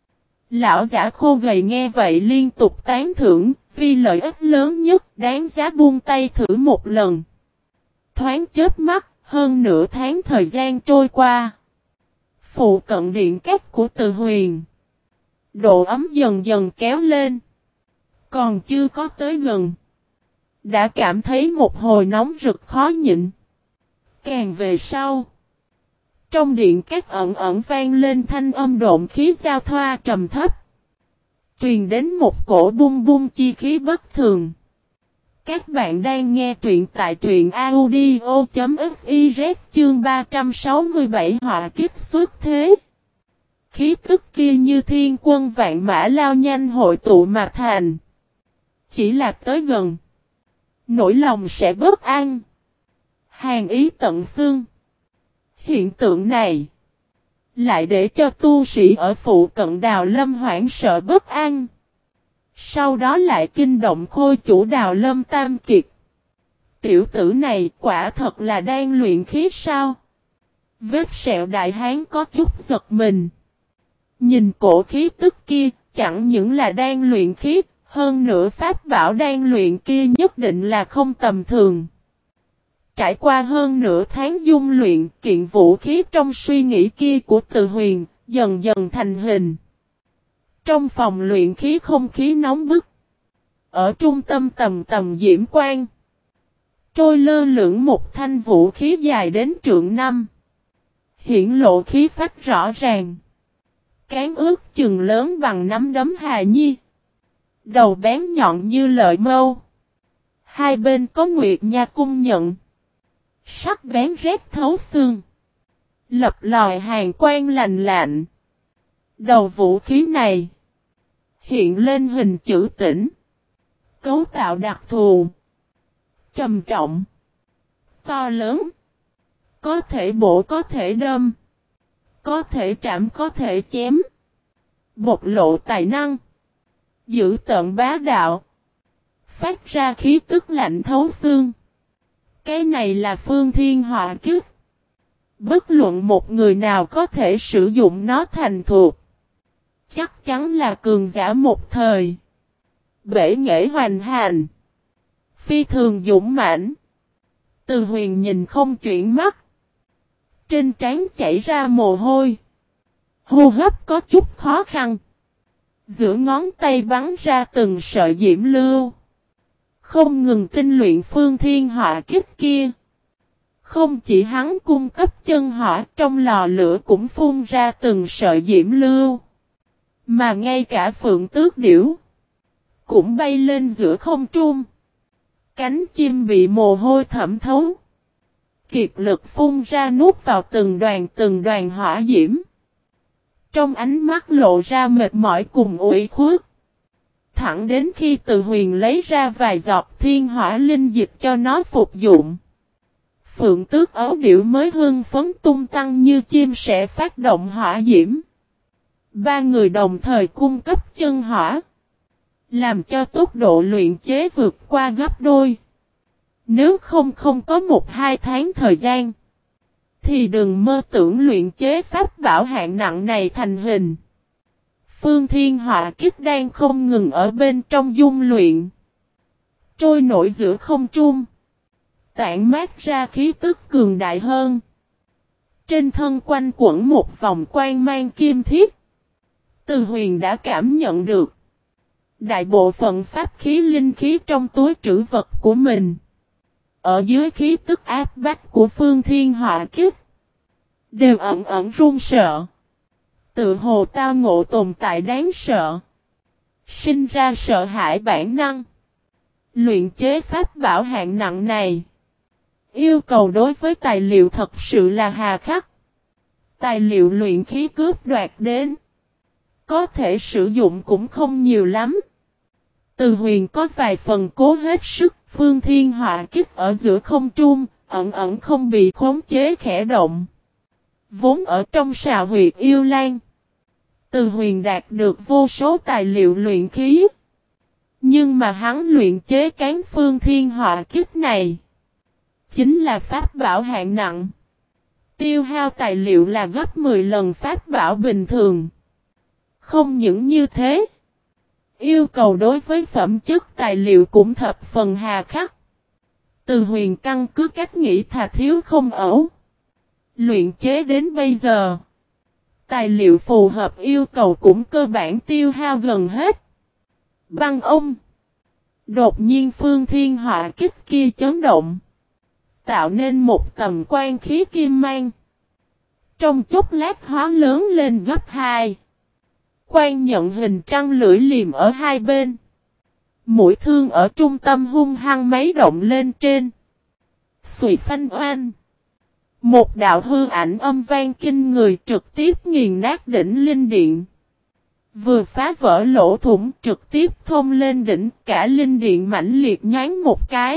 Lão giả khô gầy nghe vậy liên tục tán thưởng, vì lợi ích lớn nhất đáng giá buông tay thử một lần. Thoáng chớp mắt, hơn nửa tháng thời gian trôi qua. Phụ cận điện cát của Từ Huyền. Độ ấm dần dần kéo lên. Còn chưa có tới gần. Đã cảm thấy một hồi nóng rực khó nhịn. Càng về sau. Trong điện cát ẩn ẩn vang lên thanh âm độn khí giao thoa trầm thấp. Truyền đến một cổ bung bung chi khí bất thường. Các bạn đang nghe truyện tại truyện audio.fiz chương ba trăm sáu mươi bảy họa kiếp xuất thế. Khí tức kia như thiên quân vạn mã lao nhanh hội tụ mà thành. Chỉ là tới gần. Nỗi lòng sẽ bất an. Hàn ý tận xương. Hiện tượng này. Lại để cho tu sĩ ở phụ cận Đào Lâm hoảng sợ bất an. Sau đó lại kinh động khôi chủ Đào Lâm Tam Kiệt. Tiểu tử này quả thật là đang luyện khí sao? Vết sẹo đại hán có chút giật mình. Nhìn cổ khí tức kia, chẳng những là đang luyện khí, hơn nữa pháp bảo đang luyện kia nhất định là không tầm thường. Trải qua hơn nửa tháng dung luyện, kiện vũ khí trong suy nghĩ kia của Từ Huyền, dần dần thành hình. Trong phòng luyện khí không khí nóng bức. Ở trung tâm tầm tầm diễm quang. Trôi lơ lửng một thanh vũ khí dài đến trượng năm. Hiển lộ khí phách rõ ràng. Cán ước chừng lớn bằng nắm đấm hài nhi. Đầu bén nhọn như lợi mâu. Hai bên có nguyệt nha cung nhận. Sắc bén rét thấu xương. Lập lòi hàng quang lành lạnh. Đầu vũ khí này. Hiện lên hình chữ tĩnh. Cấu tạo đặc thù. Trầm trọng. To lớn. Có thể bổ có thể đâm. Có thể trảm có thể chém. Bộc lộ tài năng. Giữ tợn bá đạo. Phát ra khí tức lạnh thấu xương. Cái này là phương thiên họa kiếp. Bất luận một người nào có thể sử dụng nó thành thuộc. Chắc chắn là cường giả một thời. Bể nghệ hoành hành. Phi thường dũng mãnh. Từ Huyền nhìn không chuyển mắt. Trên trán chảy ra mồ hôi. Hô hấp có chút khó khăn. Giữa ngón tay bắn ra từng sợi diễm lưu. Không ngừng tinh luyện phương thiên họa kích kia. Không chỉ hắn cung cấp chân hỏa, trong lò lửa cũng phun ra từng sợi diễm lưu. Mà ngay cả phượng tước điểu cũng bay lên giữa không trung. Cánh chim bị mồ hôi thẩm thấu. Kiệt lực phun ra nuốt vào từng đoàn từng đoàn hỏa diễm. Trong ánh mắt lộ ra mệt mỏi cùng ủy khuất. Thẳng đến khi Từ Huyền lấy ra vài giọt thiên hỏa linh dịch cho nó phục dụng. Phượng tước ấu điểu mới hưng phấn tung tăng như chim sẽ phát động hỏa diễm. Ba người đồng thời cung cấp chân hỏa. Làm cho tốc độ luyện chế vượt qua gấp đôi. Nếu không không có một hai tháng thời gian. Thì đừng mơ tưởng luyện chế pháp bảo hạng nặng này thành hình. Phương thiên họa kích đang không ngừng ở bên trong dung luyện. Trôi nổi giữa không trung. Tản mát ra khí tức cường đại hơn. Trên thân quanh quẩn một vòng quang mang kim thiết. Từ Huyền đã cảm nhận được. Đại bộ phận pháp khí linh khí trong túi trữ vật của mình. Ở dưới khí tức áp bách của phương thiên họa kích. Đều ẩn ẩn run sợ. Tự hồ tao ngộ tồn tại đáng sợ. Sinh ra sợ hãi bản năng. Luyện chế pháp bảo hạng nặng này. Yêu cầu đối với tài liệu thật sự là hà khắc. Tài liệu luyện khí cướp đoạt đến. Có thể sử dụng cũng không nhiều lắm. Từ Huyền có vài phần cố hết sức. Phương thiên họa kích ở giữa không trung. Ẩn ẩn không bị khống chế khẽ động. Vốn ở trong sào huyệt yêu lan. Từ Huyền đạt được vô số tài liệu luyện khí. Nhưng mà hắn luyện chế cán phương thiên họa kích này. Chính là pháp bảo hạng nặng. Tiêu hao tài liệu là gấp mười lần pháp bảo bình thường. Không những như thế. Yêu cầu đối với phẩm chất tài liệu cũng thập phần hà khắc. Từ Huyền căn cứ cách nghĩ thà thiếu không ẩu. Luyện chế đến bây giờ. Tài liệu phù hợp yêu cầu cũng cơ bản tiêu hao gần hết. Băng ông. Đột nhiên phương thiên họa kích kia chấn động. Tạo nên một tầm quan khí kim mang. Trong chốc lát hóa lớn lên gấp hai. Quan nhận hình trăng lưỡi liềm ở hai bên. Mũi thương ở trung tâm hung hăng mấy động lên trên. Xùy phanh oanh. Một đạo hư ảnh âm vang kinh người trực tiếp nghiền nát đỉnh linh điện. Vừa phá vỡ lỗ thủng trực tiếp thông lên đỉnh, cả linh điện mãnh liệt nhoáng một cái.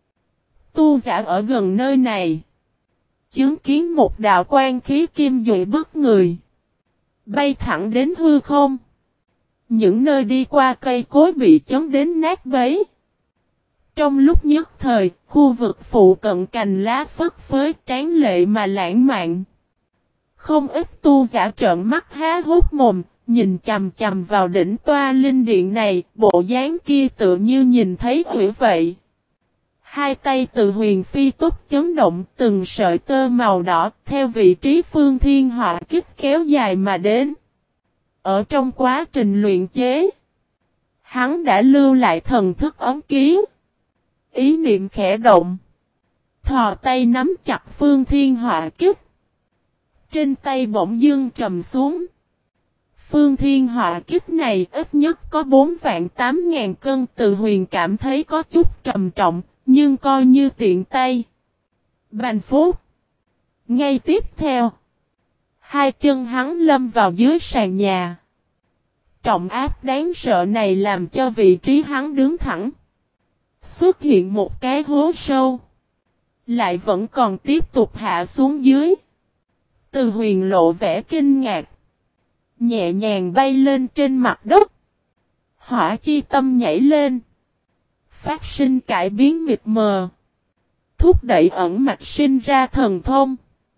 Tu giả ở gần nơi này. Chứng kiến một đạo quan khí kim dụy bức người. Bay thẳng đến hư không. Những nơi đi qua cây cối bị chấn đến nát bấy. Trong lúc nhất thời, khu vực phụ cận cành lá phất phới tráng lệ mà lãng mạn. Không ít tu giả trợn mắt há hốt mồm, nhìn chằm chằm vào đỉnh toa linh điện này, bộ dáng kia tự như nhìn thấy quỷ vậy. Hai tay Từ Huyền phi túc chấn động, từng sợi tơ màu đỏ theo vị trí phương thiên họa kích kéo dài mà đến. Ở trong quá trình luyện chế, hắn đã lưu lại thần thức ấn ký. Ý niệm khẽ động. Thò tay nắm chặt phương thiên họa kích. Trên tay bỗng dưng trầm xuống. Phương thiên họa kích này ít nhất có bốn vạn tám ngàn cân. Từ Huyền cảm thấy có chút trầm trọng, nhưng coi như tiện tay. Bành phúc. Ngay tiếp theo, hai chân hắn lâm vào dưới sàn nhà. Trọng áp đáng sợ này làm cho vị trí hắn đứng thẳng. Xuất hiện một cái hố sâu. Lại vẫn còn tiếp tục hạ xuống dưới. Từ Huyền lộ vẻ kinh ngạc. Nhẹ nhàng bay lên trên mặt đất. Hỏa chi tâm nhảy lên. Phát sinh cải biến mịt mờ. Thúc đẩy ẩn mạch sinh ra thần thông.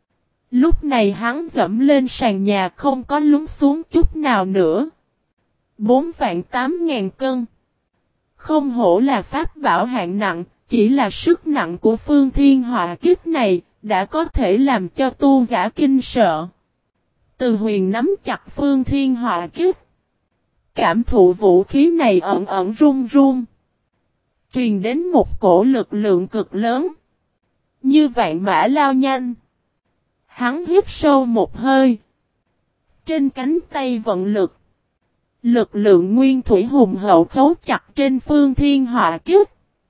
Lúc này hắn dẫm lên sàn nhà không có lún xuống chút nào nữa. Bốn vạn tám ngàn cân. Không hổ là pháp bảo hạng nặng, chỉ là sức nặng của phương thiên họa kiếp này, đã có thể làm cho tu giả kinh sợ. Từ Huyền nắm chặt phương thiên họa kiếp. Cảm thụ vũ khí này ẩn ẩn run run. Truyền đến một cổ lực lượng cực lớn. Như vạn mã lao nhanh. Hắn hít sâu một hơi. Trên cánh tay vận lực. Lực lượng nguyên thủy hùng hậu khấu chặt trên phương thiên họa kiếp.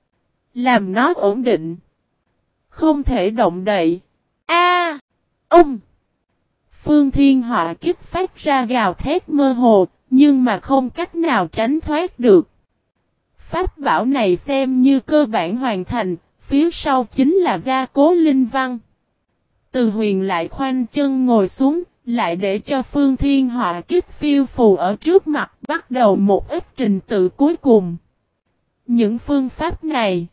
Làm nó ổn định. Không thể động đậy. A, ông. Phương thiên họa kiếp phát ra gào thét mơ hồ. Nhưng mà không cách nào tránh thoát được. Pháp bảo này xem như cơ bản hoàn thành. Phía sau chính là gia cố linh văn. Từ Huyền lại khoanh chân ngồi xuống. Lại để cho phương thiên họa kiếp phiêu phù ở trước mặt. Bắt đầu một ít trình tự cuối cùng. Những phương pháp này.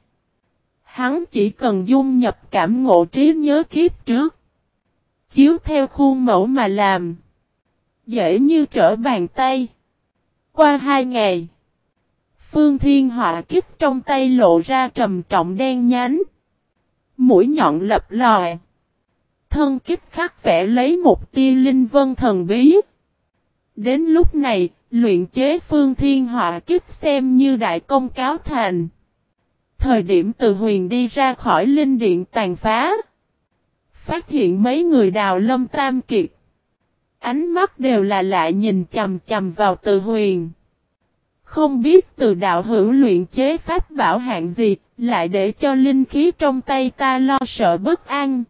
Hắn chỉ cần dung nhập cảm ngộ trí nhớ kiếp trước. Chiếu theo khuôn mẫu mà làm. Dễ như trở bàn tay. Qua hai ngày. Phương thiên họa kiếp trong tay lộ ra trầm trọng đen nhánh. Mũi nhọn lập lòi. Thân kiếp khắc vẽ lấy một tia linh vân thần bí. Đến lúc này, luyện chế phương thiên họa kiếp xem như đại công cáo thành. Thời điểm Từ Huyền đi ra khỏi linh điện tàn phá. Phát hiện mấy người Đào Lâm Tam Kiệt. Ánh mắt đều là lại nhìn chầm chầm vào Từ Huyền. Không biết từ đạo hữu luyện chế pháp bảo hạng gì, lại để cho linh khí trong tay ta lo sợ bất an.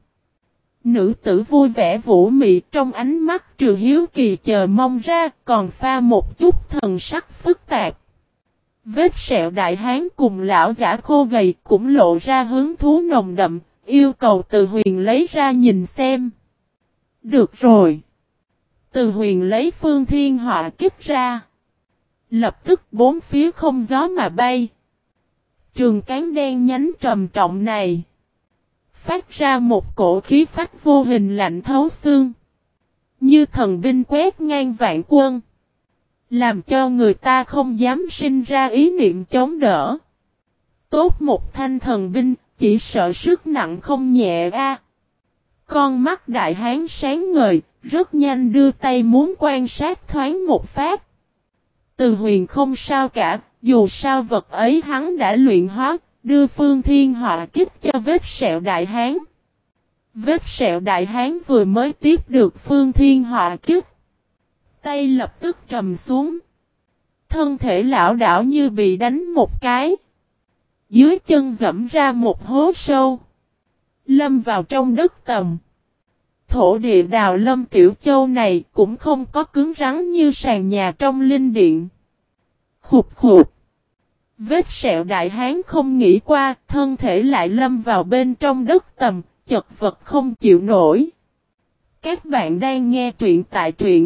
Nữ tử vui vẻ vũ mị trong ánh mắt trừ hiếu kỳ chờ mong ra, còn pha một chút thần sắc phức tạp. Vết sẹo đại hán cùng lão giả khô gầy cũng lộ ra hứng thú nồng đậm, yêu cầu Từ Huyền lấy ra nhìn xem. Được rồi. Từ Huyền lấy phương thiên họa kiếp ra. Lập tức bốn phía không gió mà bay. Trường cán đen nhánh trầm trọng này. Phát ra một cổ khí phách vô hình lạnh thấu xương. Như thần binh quét ngang vạn quân. Làm cho người ta không dám sinh ra ý niệm chống đỡ. Tốt một thanh thần binh, chỉ sợ sức nặng không nhẹ a. Con mắt đại hán sáng ngời, rất nhanh đưa tay muốn quan sát thoáng một phát. Từ Huyền không sao cả, dù sao vật ấy hắn đã luyện hóa, đưa phương thiên họa kiếp cho vết sẹo đại hán. Vết sẹo đại hán vừa mới tiếp được phương thiên họa kiếp. Tay lập tức trầm xuống. Thân thể lão đảo như bị đánh một cái. Dưới chân dẫm ra một hố sâu. Lâm vào trong đất tầm. Thổ địa Đào Lâm Tiểu Châu này cũng không có cứng rắn như sàn nhà trong linh điện. Khục khục. Vết sẹo đại hán không nghĩ qua, thân thể lại lâm vào bên trong đất tầm, chật vật không chịu nổi. Các bạn đang nghe truyện tại truyện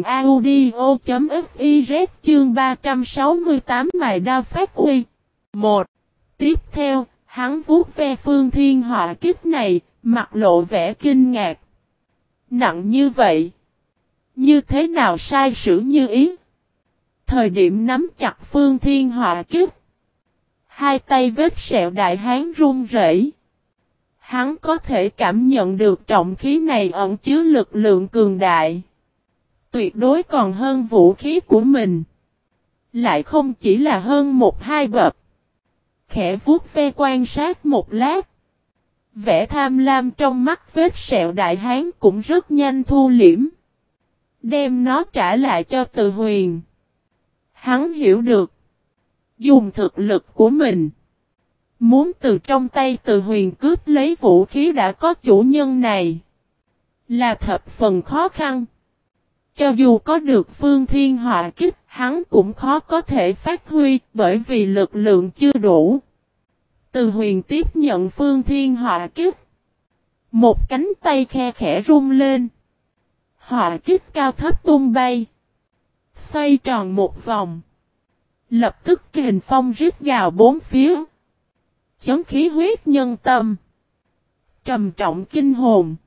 audio.fiz chương ba trăm sáu mươi tám mài đao phát huy. một. Tiếp theo, hắn vuốt ve phương thiên họa kiếp này, mặt lộ vẻ kinh ngạc. Nặng như vậy. Như thế nào sai sử như ý? Thời điểm nắm chặt phương thiên họa kiếp. Hai tay vết sẹo đại hán run rẩy. Hắn có thể cảm nhận được trọng khí này ẩn chứa lực lượng cường đại. Tuyệt đối còn hơn vũ khí của mình. Lại không chỉ là hơn một hai bậc. Khẽ vuốt ve quan sát một lát. Vẻ tham lam trong mắt vết sẹo đại hán cũng rất nhanh thu liễm. Đem nó trả lại cho Từ Huyền. Hắn hiểu được. Dùng thực lực của mình. Muốn từ trong tay Từ Huyền cướp lấy vũ khí đã có chủ nhân này. Là thập phần khó khăn. Cho dù có được phương thiên họa kích, hắn cũng khó có thể phát huy bởi vì lực lượng chưa đủ. Từ Huyền tiếp nhận phương thiên họa kích. Một cánh tay khe khẽ rung lên. Họa kích cao thấp tung bay. Xoay tròn một vòng. Lập tức kình phong rít gào bốn phía. Chấn khí huyết nhân tâm. Trầm trọng kinh hồn.